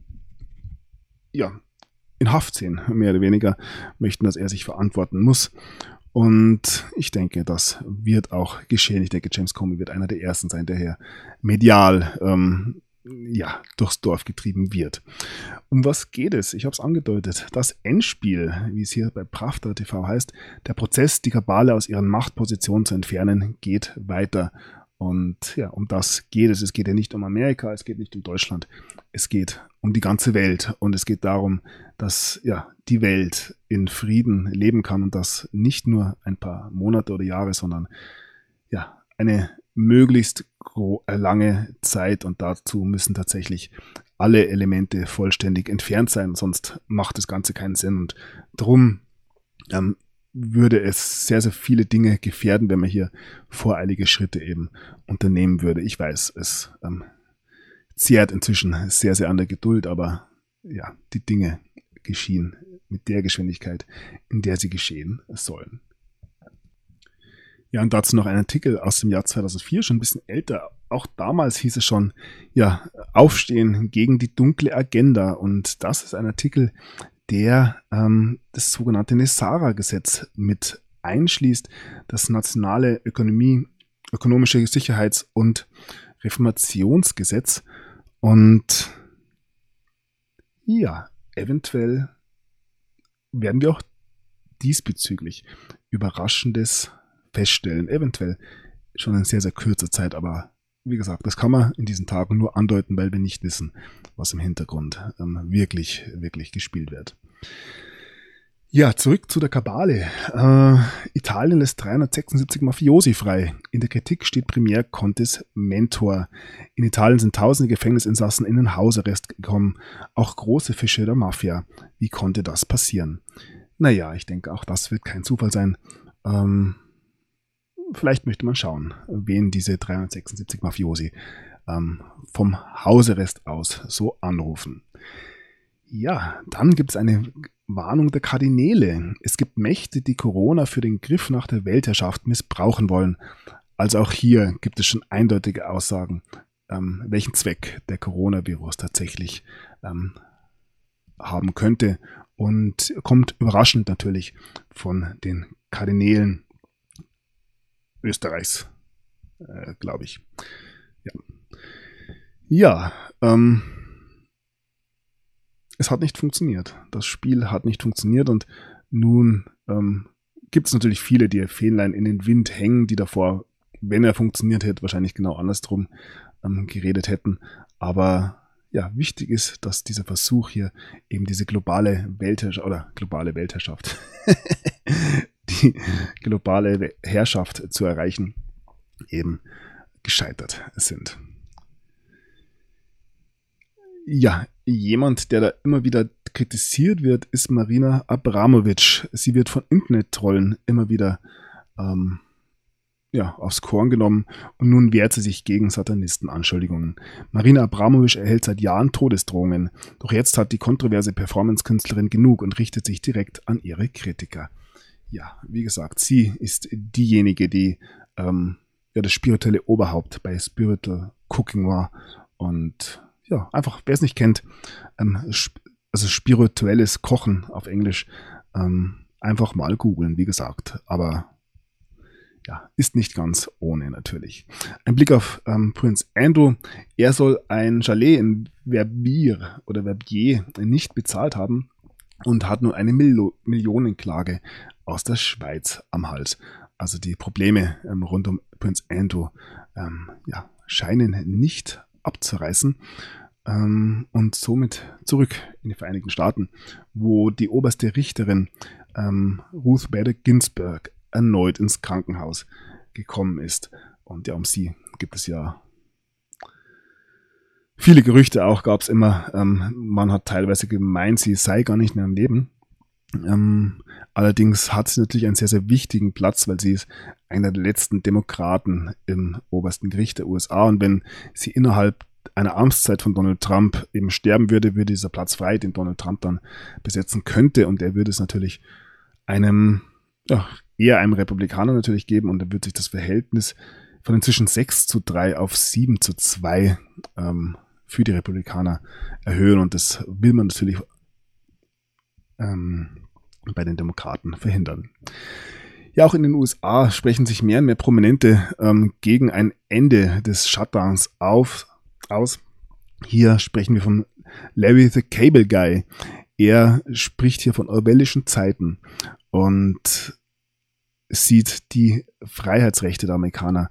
in Haft sehen, mehr oder weniger, möchten, dass er sich verantworten muss. Und ich denke, das wird auch geschehen. Ich denke, James Comey wird einer der Ersten sein, der hier medial durchs Dorf getrieben wird. Um was geht es? Ich habe es angedeutet. Das Endspiel, wie es hier bei Pravda TV heißt, der Prozess, die Kabale aus ihren Machtpositionen zu entfernen, geht weiter. Und ja, um das geht es. Es geht ja nicht um Amerika, es geht nicht um Deutschland. Es geht um die ganze Welt. Und es geht darum, dass die Welt in Frieden leben kann und das nicht nur ein paar Monate oder Jahre, sondern eine möglichst lange Zeit. Und dazu müssen tatsächlich alle Elemente vollständig entfernt sein, sonst macht das Ganze keinen Sinn. Und darum würde es sehr, sehr viele Dinge gefährden, wenn man hier voreilige Schritte eben unternehmen würde. Ich weiß, es zehrt inzwischen sehr, sehr an der Geduld, aber die Dinge geschehen mit der Geschwindigkeit, in der sie geschehen sollen. Ja, und dazu noch ein Artikel aus dem Jahr 2004, schon ein bisschen älter. Auch damals hieß es schon, Aufstehen gegen die dunkle Agenda. Und das ist ein Artikel, der das sogenannte NESARA-Gesetz mit einschließt, das nationale ökonomische Sicherheits- und Reformationsgesetz. Und eventuell werden wir auch diesbezüglich Überraschendes feststellen. Eventuell schon in sehr, sehr kurzer Zeit, aber wie gesagt, das kann man in diesen Tagen nur andeuten, weil wir nicht wissen, was im Hintergrund wirklich gespielt wird. Ja, zurück zu der Kabale. Italien lässt 376 Mafiosi frei. In der Kritik steht primär Contes Mentor. In Italien sind tausende Gefängnisinsassen in den Hausarrest gekommen. Auch große Fische der Mafia. Wie konnte das passieren? Naja, ich denke, auch das wird kein Zufall sein. Vielleicht möchte man schauen, wen diese 376 Mafiosi vom Hausarrest aus so anrufen. Ja, dann gibt es eine Warnung der Kardinäle. Es gibt Mächte, die Corona für den Griff nach der Weltherrschaft missbrauchen wollen. Also auch hier gibt es schon eindeutige Aussagen, welchen Zweck der Coronavirus tatsächlich haben könnte. Und kommt überraschend natürlich von den Kardinälen Österreichs, glaube ich. Es hat nicht funktioniert. Das Spiel hat nicht funktioniert und nun gibt es natürlich viele, die ihr Fähnlein in den Wind hängen, die davor, wenn er funktioniert hätte, wahrscheinlich genau andersrum geredet hätten. Aber wichtig ist, dass dieser Versuch hier eben diese globale Weltherrschaft, die globale Herrschaft zu erreichen, eben gescheitert sind. Ja, jemand, der da immer wieder kritisiert wird, ist Marina Abramovic. Sie wird von Internet-Trollen immer wieder aufs Korn genommen und nun wehrt sie sich gegen Satanistenanschuldigungen. Marina Abramovic erhält seit Jahren Todesdrohungen, doch jetzt hat die kontroverse Performance-Künstlerin genug und richtet sich direkt an ihre Kritiker. Ja, wie gesagt, sie ist diejenige, die das spirituelle Oberhaupt bei Spiritual Cooking war und einfach, wer es nicht kennt, also spirituelles Kochen auf Englisch, einfach mal googeln, wie gesagt. Aber ist nicht ganz ohne natürlich. Ein Blick auf Prinz Andrew. Er soll ein Chalet in Verbier nicht bezahlt haben und hat nun eine Millionenklage aus der Schweiz am Hals. Also die Probleme rund um Prinz Andrew scheinen nicht abzureißen und somit zurück in die Vereinigten Staaten, wo die oberste Richterin Ruth Bader Ginsburg erneut ins Krankenhaus gekommen ist. Und ja, um sie gibt es ja viele Gerüchte auch, gab es immer. Man hat teilweise gemeint, sie sei gar nicht mehr am Leben. Allerdings hat sie natürlich einen sehr, sehr wichtigen Platz, weil sie ist einer der letzten Demokraten im obersten Gericht der USA. Und wenn sie innerhalb einer Amtszeit von Donald Trump eben sterben würde, würde dieser Platz frei, den Donald Trump dann besetzen könnte. Und er würde es natürlich eher einem Republikaner natürlich geben. Und dann wird sich das Verhältnis von inzwischen 6:3 auf 7:2 für die Republikaner erhöhen. Und das will man natürlich bei den Demokraten verhindern. Ja, auch in den USA sprechen sich mehr und mehr Prominente gegen ein Ende des Shutdowns aus. Hier sprechen wir von Larry the Cable Guy. Er spricht hier von orwellischen Zeiten und sieht die Freiheitsrechte der Amerikaner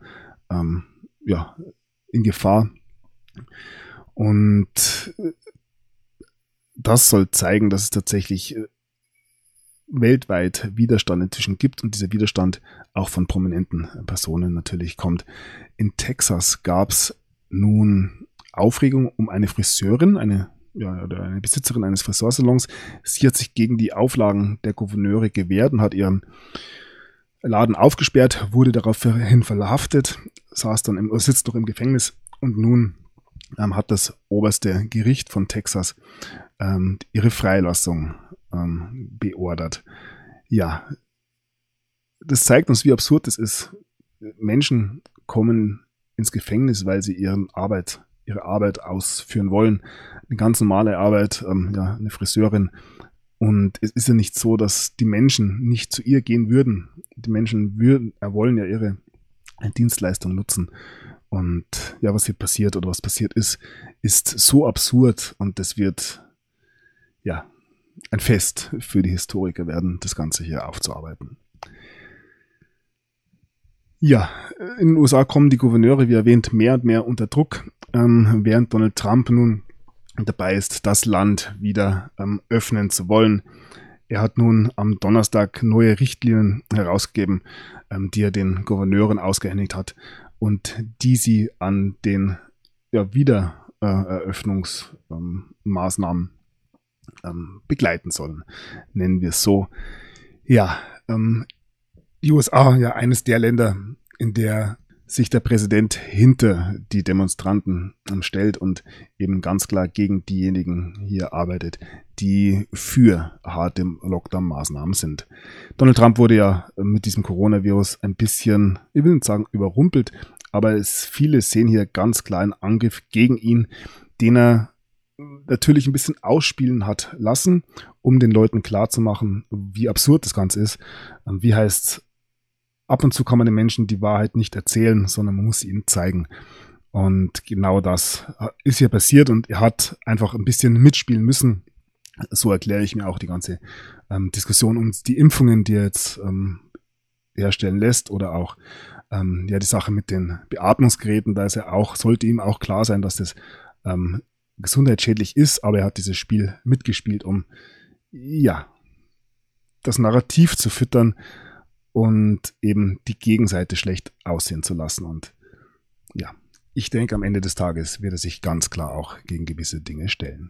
in Gefahr. Und das soll zeigen, dass es tatsächlich weltweit Widerstand inzwischen gibt und dieser Widerstand auch von prominenten Personen natürlich kommt. In Texas gab es nun Aufregung um eine Friseurin, eine Besitzerin eines Friseursalons. Sie hat sich gegen die Auflagen der Gouverneure gewehrt und hat ihren Laden aufgesperrt, wurde daraufhin verhaftet, sitzt noch im Gefängnis und nun hat das oberste Gericht von Texas ihre Freilassung beordert. Ja, das zeigt uns, wie absurd es ist. Menschen kommen ins Gefängnis, weil sie ihre Arbeit ausführen wollen. Eine ganz normale Arbeit, eine Friseurin. Und es ist ja nicht so, dass die Menschen nicht zu ihr gehen würden. Die Menschen wollen ja ihre Dienstleistung nutzen. Und ja, was hier passiert oder was passiert ist so absurd und das wird ein Fest für die Historiker werden, das Ganze hier aufzuarbeiten. Ja, in den USA kommen die Gouverneure, wie erwähnt, mehr und mehr unter Druck, während Donald Trump nun dabei ist, das Land wieder öffnen zu wollen. Er hat nun am Donnerstag neue Richtlinien herausgegeben, die er den Gouverneuren ausgehändigt hat und die sie an den Wiedereröffnungsmaßnahmen begleiten sollen, nennen wir es so. Ja, die USA, ja eines der Länder, in der sich der Präsident hinter die Demonstranten stellt und eben ganz klar gegen diejenigen hier arbeitet, die für harte Lockdown-Maßnahmen sind. Donald Trump wurde ja mit diesem Coronavirus ein bisschen, ich will nicht sagen überrumpelt, aber viele sehen hier ganz klar einen Angriff gegen ihn, den er natürlich ein bisschen ausspielen hat lassen, um den Leuten klarzumachen, wie absurd das Ganze ist. Wie heißt, ab und zu kann man den Menschen die Wahrheit nicht erzählen, sondern man muss sie ihnen zeigen. Und genau das ist hier passiert und er hat einfach ein bisschen mitspielen müssen. So erkläre ich mir auch die ganze Diskussion um die Impfungen, die er jetzt herstellen lässt oder auch die Sache mit den Beatmungsgeräten. Da ist sollte ihm auch klar sein, dass das gesundheitsschädlich ist, aber er hat dieses Spiel mitgespielt, um das Narrativ zu füttern und eben die Gegenseite schlecht aussehen zu lassen. Und ja, ich denke, am Ende des Tages wird er sich ganz klar auch gegen gewisse Dinge stellen.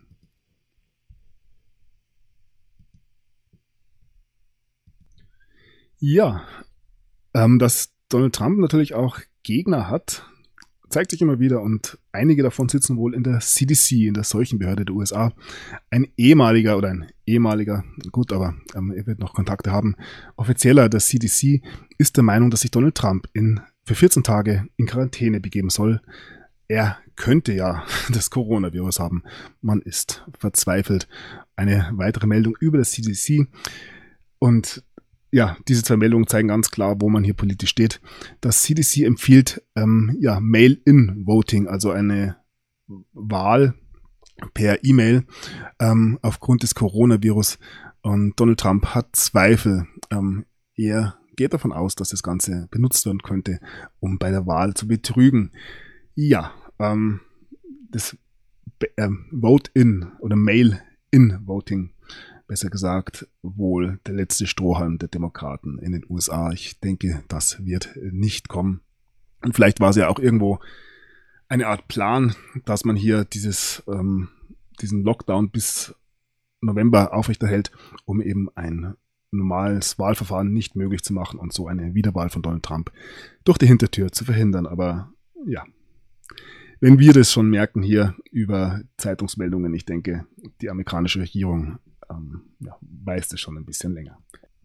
Ja, dass Donald Trump natürlich auch Gegner hat, zeigt sich immer wieder und einige davon sitzen wohl in der CDC, in der Seuchenbehörde der USA. Ein ehemaliger, gut, aber er wird noch Kontakte haben, Offizieller der CDC ist der Meinung, dass sich Donald Trump für 14 Tage in Quarantäne begeben soll. Er könnte ja das Coronavirus haben. Man ist verzweifelt. Eine weitere Meldung über das CDC und ja, diese zwei Meldungen zeigen ganz klar, wo man hier politisch steht. Das CDC empfiehlt Mail-in-Voting, also eine Wahl per E-Mail aufgrund des Coronavirus. Und Donald Trump hat Zweifel. Er geht davon aus, dass das Ganze benutzt werden könnte, um bei der Wahl zu betrügen. Ja, das Vote-in oder Mail-in-Voting besser gesagt, wohl der letzte Strohhalm der Demokraten in den USA. Ich denke, das wird nicht kommen. Und vielleicht war es ja auch irgendwo eine Art Plan, dass man hier diesen Lockdown bis November aufrechterhält, um eben ein normales Wahlverfahren nicht möglich zu machen und so eine Wiederwahl von Donald Trump durch die Hintertür zu verhindern. Aber ja, wenn wir das schon merken hier über Zeitungsmeldungen, ich denke, die amerikanische Regierung weiß das schon ein bisschen länger.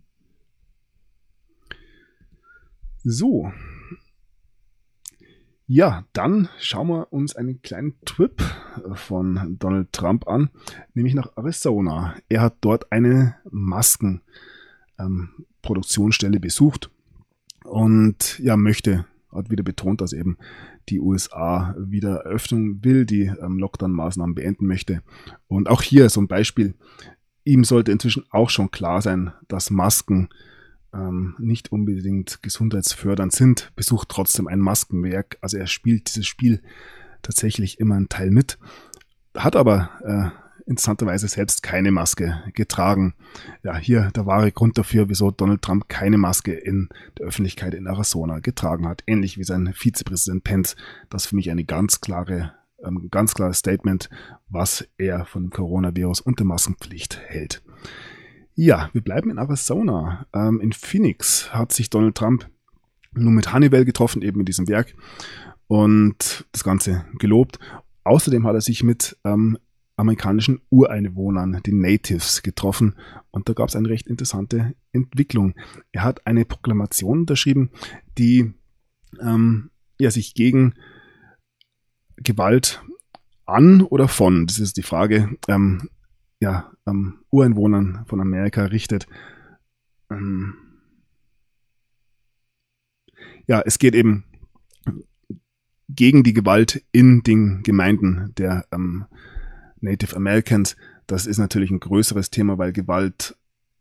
So. Ja, dann schauen wir uns einen kleinen Trip von Donald Trump an, nämlich nach Arizona. Er hat dort eine Maskenproduktionsstelle besucht und ja, hat wieder betont, dass eben die USA wieder öffnen will, die Lockdown-Maßnahmen beenden möchte. Und auch hier so ein Beispiel, ihm sollte inzwischen auch schon klar sein, dass Masken nicht unbedingt gesundheitsfördernd sind, besucht trotzdem ein Maskenwerk. Also er spielt dieses Spiel tatsächlich immer einen Teil mit, hat aber interessanterweise selbst keine Maske getragen. Ja, hier der wahre Grund dafür, wieso Donald Trump keine Maske in der Öffentlichkeit in Arizona getragen hat. Ähnlich wie sein Vizepräsident Pence. Das ist für mich eine ganz klares Statement, was er von dem Coronavirus und der Maskenpflicht hält. Ja, wir bleiben in Arizona. In Phoenix hat sich Donald Trump nun mit Honeywell getroffen, eben in diesem Werk, und das Ganze gelobt. Außerdem hat er sich mit amerikanischen Ureinwohnern, den Natives, getroffen, und da gab es eine recht interessante Entwicklung. Er hat eine Proklamation unterschrieben, die sich gegen Gewalt an oder von, das ist die Frage, Ureinwohnern von Amerika richtet. Es geht eben gegen die Gewalt in den Gemeinden der Native Americans. Das ist natürlich ein größeres Thema, weil Gewalt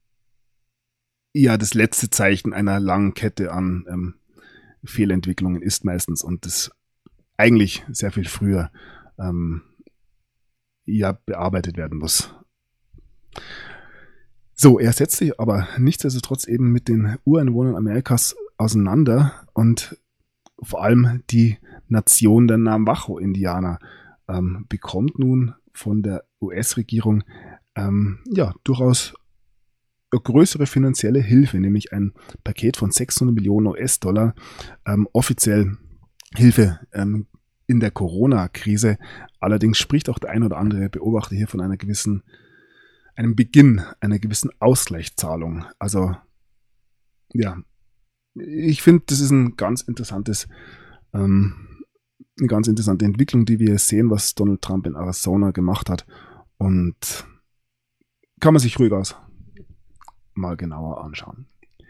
das letzte Zeichen einer langen Kette an Fehlentwicklungen ist meistens und das eigentlich sehr viel früher bearbeitet werden muss. So, er setzt sich aber nichtsdestotrotz eben mit den Ureinwohnern Amerikas auseinander und vor allem die Nation der Navajo-Indianer bekommt nun von der US-Regierung durchaus eine größere finanzielle Hilfe, nämlich ein Paket von 600 Millionen US-Dollar, offiziell Hilfe in der Corona-Krise. Allerdings spricht auch der ein oder andere Beobachter hier von einem Beginn einer gewissen Ausgleichszahlung. Also ich finde, das ist eine ganz interessante Entwicklung, die wir sehen, was Donald Trump in Arizona gemacht hat, und kann man sich ruhig mal genauer anschauen.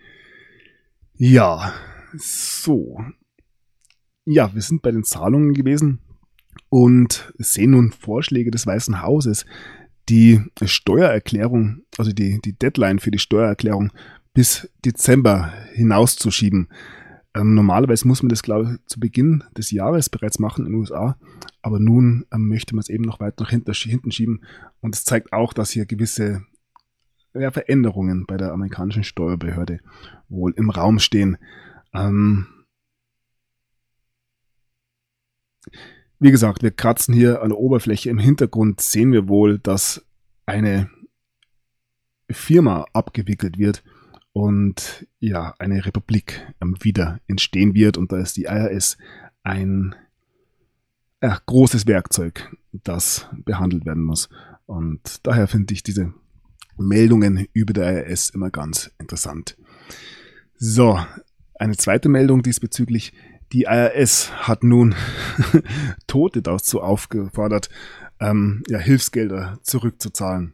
Ja, so. Ja, wir sind bei den Zahlungen gewesen und sehen nun Vorschläge des Weißen Hauses, die Steuererklärung, also die Deadline für die Steuererklärung bis Dezember hinauszuschieben. Normalerweise muss man das, glaube ich, zu Beginn des Jahres bereits machen in den USA, aber nun möchte man es eben noch weiter nach hinten schieben, und es zeigt auch, dass hier gewisse Veränderungen bei der amerikanischen Steuerbehörde wohl im Raum stehen. Wie gesagt, wir kratzen hier an der Oberfläche. Im Hintergrund sehen wir wohl, dass eine Firma abgewickelt wird und eine Republik wieder entstehen wird, und da ist die IRS ein großes Werkzeug, das behandelt werden muss, und daher finde ich diese Meldungen über der IRS immer ganz interessant. So, eine zweite Meldung diesbezüglich: Die IRS hat nun Tote dazu aufgefordert, Hilfsgelder zurückzuzahlen.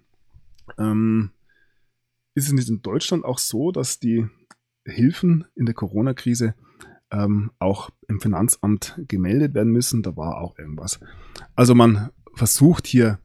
Ist es nicht in Deutschland auch so, dass die Hilfen in der Corona-Krise auch im Finanzamt gemeldet werden müssen? Da war auch irgendwas. Also man versucht hier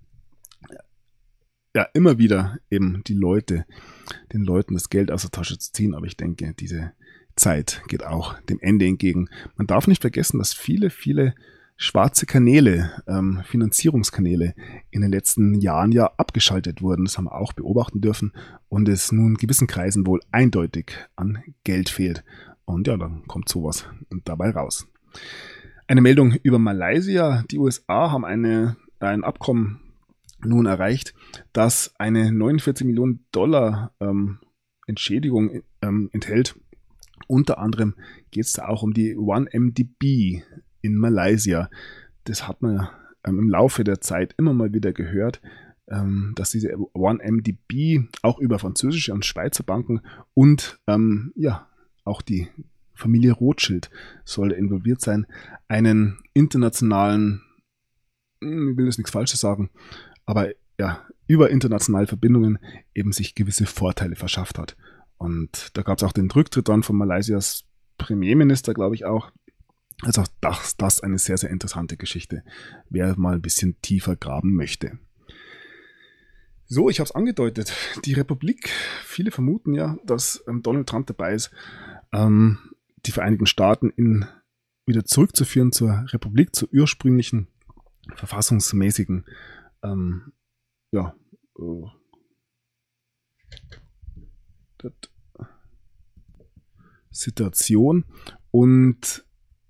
immer wieder eben den Leuten das Geld aus der Tasche zu ziehen, aber ich denke, diese Zeit geht auch dem Ende entgegen. Man darf nicht vergessen, dass viele schwarze Kanäle, Finanzierungskanäle in den letzten Jahren ja abgeschaltet wurden. Das haben wir auch beobachten dürfen und es nun gewissen Kreisen wohl eindeutig an Geld fehlt. Und ja, dann kommt sowas dabei raus. Eine Meldung über Malaysia. Die USA haben ein Abkommen nun erreicht, das eine 49 Millionen Dollar Entschädigung enthält. Unter anderem geht es da auch um die 1MDB in Malaysia. Das hat man im Laufe der Zeit immer mal wieder gehört, dass diese 1MDB auch über französische und Schweizer Banken und auch die Familie Rothschild soll involviert sein, einen internationalen, ich will jetzt nichts Falsches sagen, aber ja, über internationale Verbindungen eben sich gewisse Vorteile verschafft hat. Und da gab es auch den Rücktritt dann von Malaysias Premierminister, glaube ich auch. Also auch das eine sehr, sehr interessante Geschichte, wer mal ein bisschen tiefer graben möchte. So, ich habe es angedeutet, die Republik, viele vermuten ja, dass Donald Trump dabei ist, die Vereinigten Staaten wieder zurückzuführen zur Republik, zur ursprünglichen verfassungsmäßigen Situation. Und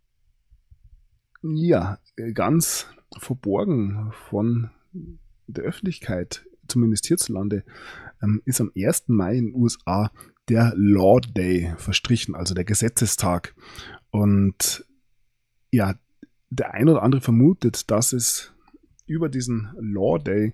ja, ganz verborgen von der Öffentlichkeit, zumindest hierzulande, ist am 1. Mai in den USA der Law Day verstrichen, also der Gesetzestag. Und ja, der ein oder andere vermutet, dass es über diesen Law Day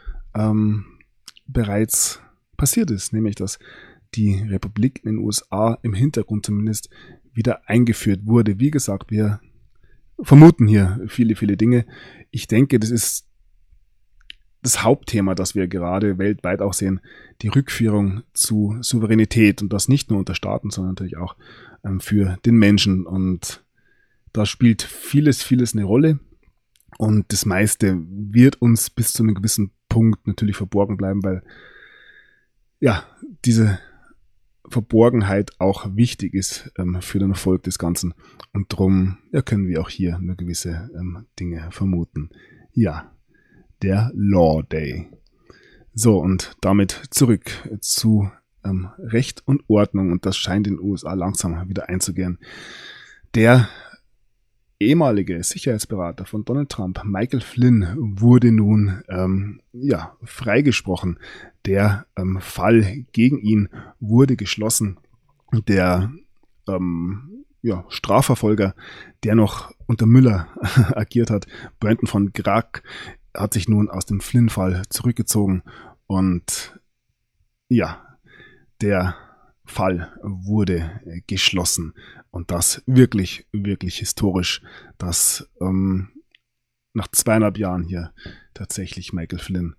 bereits passiert ist, nämlich dass die Republik in den USA im Hintergrund zumindest wieder eingeführt wurde. Wie gesagt, wir vermuten hier viele, viele Dinge. Ich denke, das ist das Hauptthema, das wir gerade weltweit auch sehen, die Rückführung zu Souveränität und das nicht nur unter Staaten, sondern natürlich auch für den Menschen. Und da spielt vieles, vieles eine Rolle und das meiste wird uns bis zu einem gewissen Punkt natürlich verborgen bleiben, weil ja, diese Verborgenheit auch wichtig ist für den Erfolg des Ganzen und darum können wir auch hier nur gewisse Dinge vermuten. Ja, der Law Day. So, und damit zurück zu Recht und Ordnung und das scheint in den USA langsam wieder einzugehen. Der ehemalige Sicherheitsberater von Donald Trump, Michael Flynn, wurde nun freigesprochen. Der Fall gegen ihn wurde geschlossen. Der Strafverfolger, der noch unter Müller agiert hat, Brandon von Grack, hat sich nun aus dem Flynn-Fall zurückgezogen und ja, der Fall wurde geschlossen und das wirklich, wirklich historisch, dass nach 2,5 Jahren hier tatsächlich Michael Flynn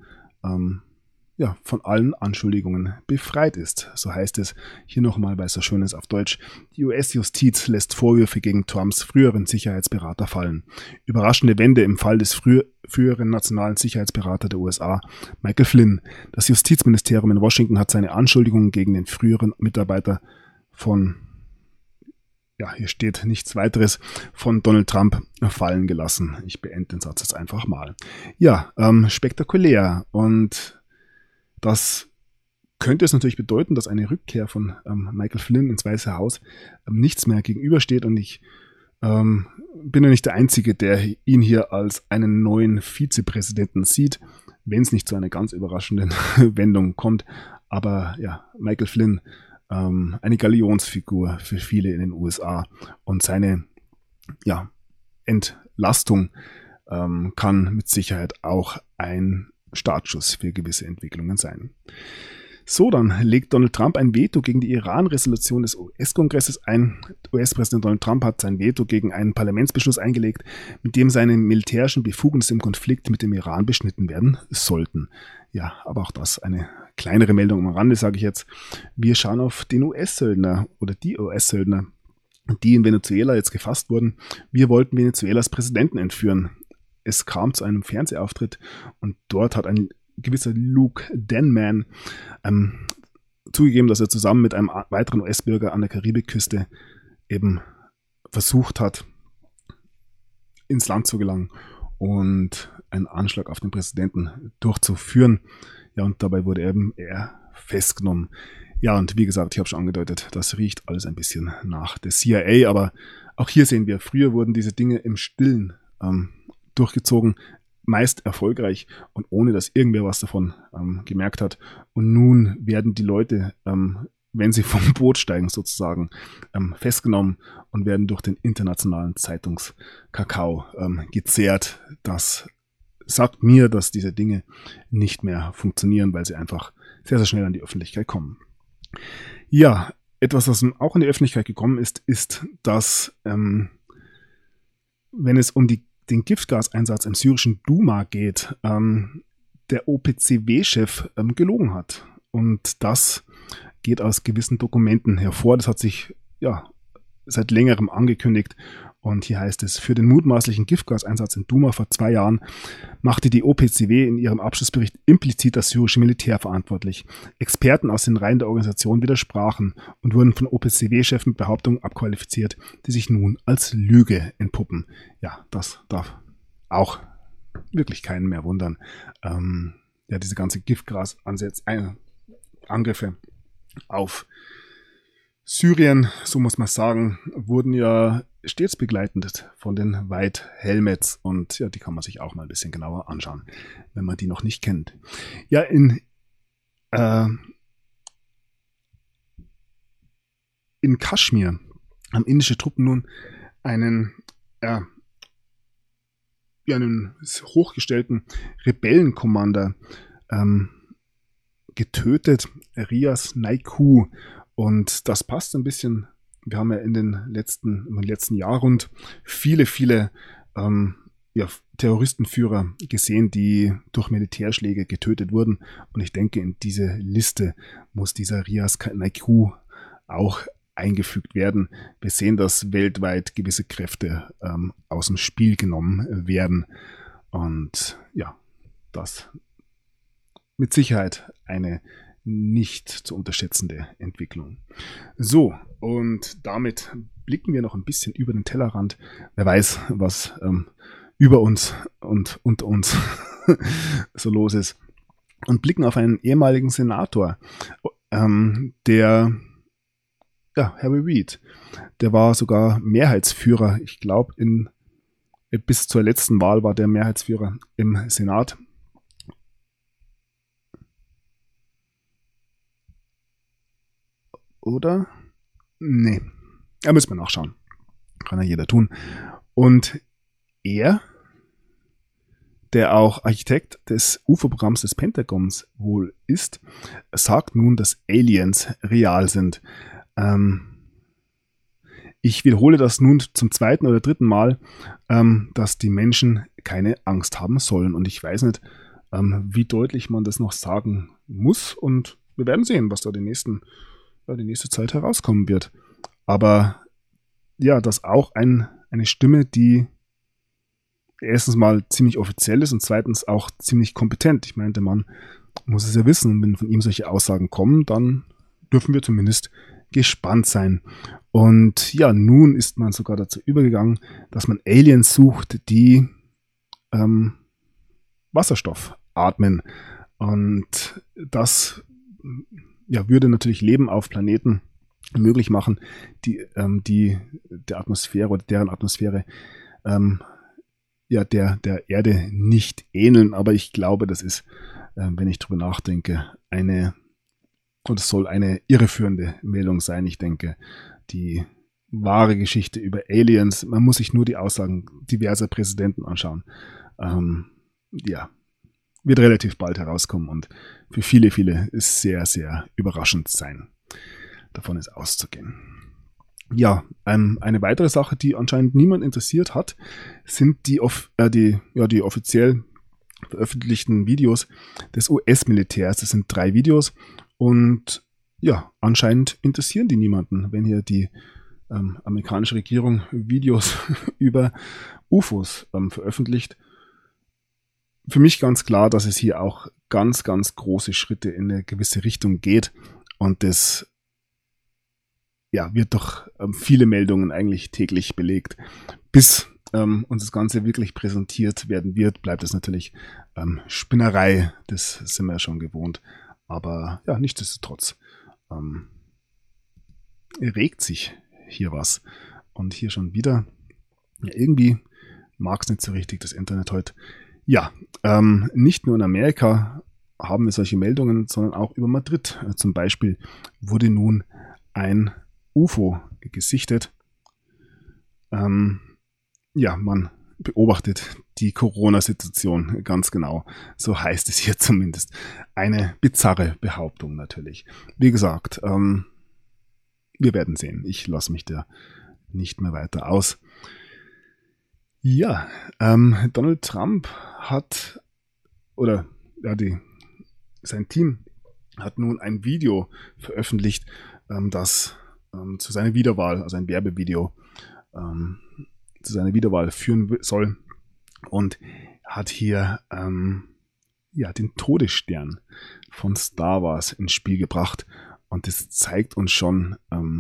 von allen Anschuldigungen befreit ist. So heißt es hier nochmal, weil es so schön ist auf Deutsch. Die US-Justiz lässt Vorwürfe gegen Trumps früheren Sicherheitsberater fallen. Überraschende Wende im Fall des früheren nationalen Sicherheitsberater der USA, Michael Flynn. Das Justizministerium in Washington hat seine Anschuldigungen gegen den früheren Mitarbeiter von, hier steht nichts weiteres, von Donald Trump fallen gelassen. Ich beende den Satz jetzt einfach mal. Ja, spektakulär und das könnte es natürlich bedeuten, dass eine Rückkehr von Michael Flynn ins Weiße Haus nichts mehr gegenübersteht und ich bin ja nicht der Einzige, der ihn hier als einen neuen Vizepräsidenten sieht, wenn es nicht zu einer ganz überraschenden Wendung kommt. Aber ja, Michael Flynn, eine Galionsfigur für viele in den USA und seine Entlastung kann mit Sicherheit auch ein Startschuss für gewisse Entwicklungen sein. So, dann legt Donald Trump ein Veto gegen die Iran-Resolution des US-Kongresses ein. US-Präsident Donald Trump hat sein Veto gegen einen Parlamentsbeschluss eingelegt, mit dem seine militärischen Befugnisse im Konflikt mit dem Iran beschnitten werden sollten. Ja, aber auch das eine kleinere Meldung am Rande, sage ich jetzt. Wir schauen auf den US-Söldner oder die US-Söldner, die in Venezuela jetzt gefasst wurden. Wir wollten Venezuelas Präsidenten entführen. Es kam zu einem Fernsehauftritt und dort hat ein gewisser Luke Denman zugegeben, dass er zusammen mit einem weiteren US-Bürger an der Karibikküste eben versucht hat, ins Land zu gelangen und einen Anschlag auf den Präsidenten durchzuführen. Ja, und dabei wurde er festgenommen. Ja, und wie gesagt, ich habe schon angedeutet, das riecht alles ein bisschen nach der CIA, aber auch hier sehen wir, früher wurden diese Dinge im Stillen durchgezogen, meist erfolgreich und ohne, dass irgendwer was davon gemerkt hat. Und nun werden die Leute, wenn sie vom Boot steigen sozusagen, festgenommen und werden durch den internationalen Zeitungskakao gezehrt. Das sagt mir, dass diese Dinge nicht mehr funktionieren, weil sie einfach sehr, sehr schnell an die Öffentlichkeit kommen. Ja, etwas, was auch in die Öffentlichkeit gekommen ist, ist, dass wenn es um den Giftgaseinsatz im syrischen Duma geht, der OPCW-Chef gelogen hat. Und das geht aus gewissen Dokumenten hervor. Das hat sich seit längerem angekündigt. Und hier heißt es, für den mutmaßlichen Giftgaseinsatz in Duma vor 2 Jahren machte die OPCW in ihrem Abschlussbericht implizit das syrische Militär verantwortlich. Experten aus den Reihen der Organisation widersprachen und wurden von OPCW-Chef mit Behauptungen abqualifiziert, die sich nun als Lüge entpuppen. Ja, das darf auch wirklich keinen mehr wundern. Diese ganze Giftgasangriffe auf Syrien, so muss man sagen, wurden ja stets begleitend von den White Helmets und ja, die kann man sich auch mal ein bisschen genauer anschauen, wenn man die noch nicht kennt. Ja, in Kaschmir haben indische Truppen nun einen hochgestellten Rebellenkommander getötet, Riaz Naiku. Und das passt ein bisschen. Wir haben ja im letzten Jahr rund viele Terroristenführer gesehen, die durch Militärschläge getötet wurden. Und ich denke, in diese Liste muss dieser Riaz Naiku auch eingefügt werden. Wir sehen, dass weltweit gewisse Kräfte aus dem Spiel genommen werden. Und ja, das mit Sicherheit eine nicht zu unterschätzende Entwicklung. So, und damit blicken wir noch ein bisschen über den Tellerrand. Wer weiß, was über uns und unter uns so los ist. Und blicken auf einen ehemaligen Senator, Harry Reid. Der war sogar Mehrheitsführer, ich glaube, bis zur letzten Wahl war der Mehrheitsführer im Senat. Oder? Nee. Da müssen wir nachschauen. Kann ja jeder tun. Und er, der auch Architekt des UFO-Programms des Pentagons wohl ist, sagt nun, dass Aliens real sind. Ich wiederhole das nun zum 2. oder 3. Mal, dass die Menschen keine Angst haben sollen. Und ich weiß nicht, wie deutlich man das noch sagen muss. Und wir werden sehen, was da die nächste Zeit herauskommen wird. Aber ja, das auch eine Stimme, die erstens mal ziemlich offiziell ist und zweitens auch ziemlich kompetent. Ich meine, der Mann muss es ja wissen. Und wenn von ihm solche Aussagen kommen, dann dürfen wir zumindest gespannt sein. Und ja, nun ist man sogar dazu übergegangen, dass man Aliens sucht, die Wasserstoff atmen. Und das würde natürlich Leben auf Planeten möglich machen, die der Atmosphäre oder deren Atmosphäre der Erde nicht ähneln. Aber ich glaube, das ist, wenn ich drüber nachdenke, es soll eine irreführende Meldung sein. Ich denke, die wahre Geschichte über Aliens, man muss sich nur die Aussagen diverser Präsidenten anschauen, wird relativ bald herauskommen und für viele ist sehr, sehr überraschend sein. Davon ist auszugehen. Ja, eine weitere Sache, die anscheinend niemand interessiert hat, sind die offiziell veröffentlichten Videos des US-Militärs. Das sind 3 Videos und ja, anscheinend interessieren die niemanden, wenn hier die amerikanische Regierung Videos über UFOs veröffentlicht. Für mich ganz klar, dass es hier auch ganz, ganz große Schritte in eine gewisse Richtung geht und das wird durch viele Meldungen eigentlich täglich belegt. Bis uns das Ganze wirklich präsentiert werden wird, bleibt es natürlich Spinnerei. Das sind wir ja schon gewohnt. Aber ja, nichtsdestotrotz regt sich hier was. Und hier schon wieder, ja, irgendwie mag es nicht so richtig, das Internet heute. Ja, nicht nur in Amerika haben wir solche Meldungen, sondern auch über Madrid. Zum Beispiel wurde nun ein UFO gesichtet. Ja, man beobachtet die Corona-Situation ganz genau. So heißt es hier zumindest. Eine bizarre Behauptung natürlich. Wie gesagt, wir werden sehen. Ich lasse mich da nicht mehr weiter aus. Ja, Donald Trump hat, oder ja, sein Team hat nun ein Video veröffentlicht, das zu seiner Wiederwahl, also ein Werbevideo, zu seiner Wiederwahl führen soll, und hat hier ja, den Todesstern von Star Wars ins Spiel gebracht. Und das zeigt uns schon,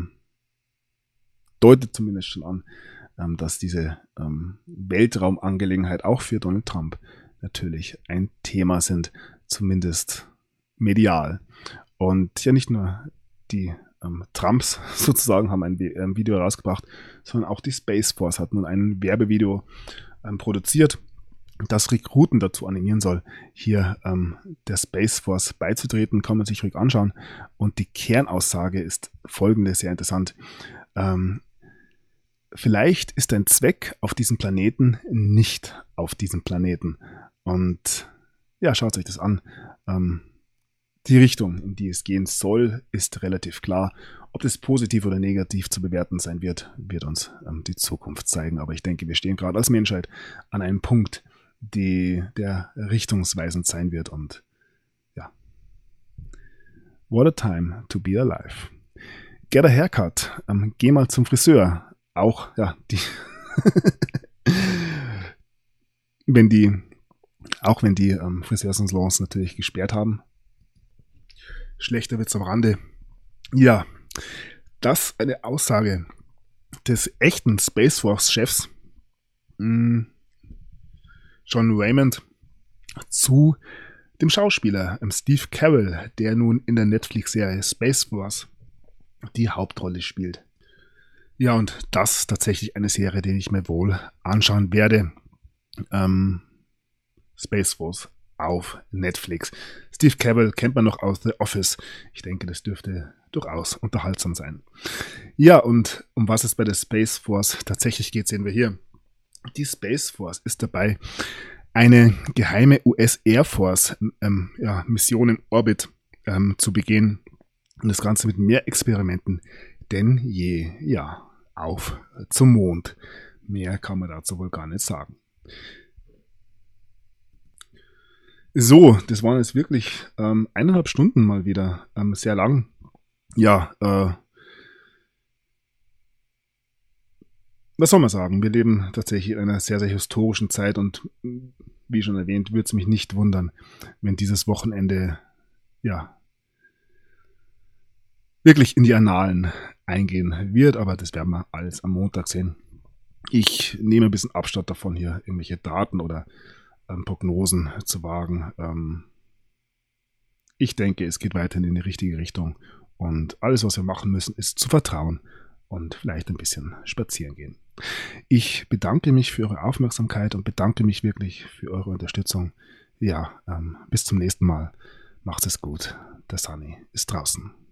deutet zumindest schon an, dass diese Weltraumangelegenheit auch für Donald Trump natürlich ein Thema sind, zumindest medial. Und ja, nicht nur die Trumps sozusagen haben ein Video rausgebracht, sondern auch die Space Force hat nun ein Werbevideo produziert, das Rekruten dazu animieren soll, hier der Space Force beizutreten. Kann man sich ruhig anschauen. Und die Kernaussage ist folgende, sehr interessant. Vielleicht ist dein Zweck auf diesem Planeten nicht auf diesem Planeten. Und ja, schaut euch das an. Die Richtung, in die es gehen soll, ist relativ klar. Ob das positiv oder negativ zu bewerten sein wird, wird uns die Zukunft zeigen. Aber ich denke, wir stehen gerade als Menschheit an einem Punkt, der richtungsweisend sein wird. Und ja, what a time to be alive. Get a haircut. Geh mal zum Friseur. Auch, ja, wenn die Friseursalons natürlich gesperrt haben. Schlechter wird's am Rande. Ja, das eine Aussage des echten Space Force-Chefs John Raymond zu dem Schauspieler Steve Carell, der nun in der Netflix-Serie Space Force die Hauptrolle spielt. Ja, und das ist tatsächlich eine Serie, die ich mir wohl anschauen werde. Space Force auf Netflix. Steve Carell kennt man noch aus The Office. Ich denke, das dürfte durchaus unterhaltsam sein. Ja, und um was es bei der Space Force tatsächlich geht, sehen wir hier. Die Space Force ist dabei, eine geheime US Air Force Mission im Orbit zu begehen. Und das Ganze mit mehr Experimenten denn je. Ja, auf zum Mond. Mehr kann man dazu wohl gar nicht sagen. So, das waren jetzt wirklich 1,5 Stunden mal wieder. Sehr lang. Ja, was soll man sagen? Wir leben tatsächlich in einer sehr, sehr historischen Zeit und wie schon erwähnt, würde es mich nicht wundern, wenn dieses Wochenende ja wirklich in die Annalen eingehen wird, aber das werden wir alles am Montag sehen. Ich nehme ein bisschen Abstand davon, hier irgendwelche Daten oder Prognosen zu wagen. Ich denke, es geht weiterhin in die richtige Richtung und alles, was wir machen müssen, ist zu vertrauen und vielleicht ein bisschen spazieren gehen. Ich bedanke mich für eure Aufmerksamkeit und bedanke mich wirklich für eure Unterstützung. Ja, bis zum nächsten Mal. Macht es gut. Der Sunny ist draußen.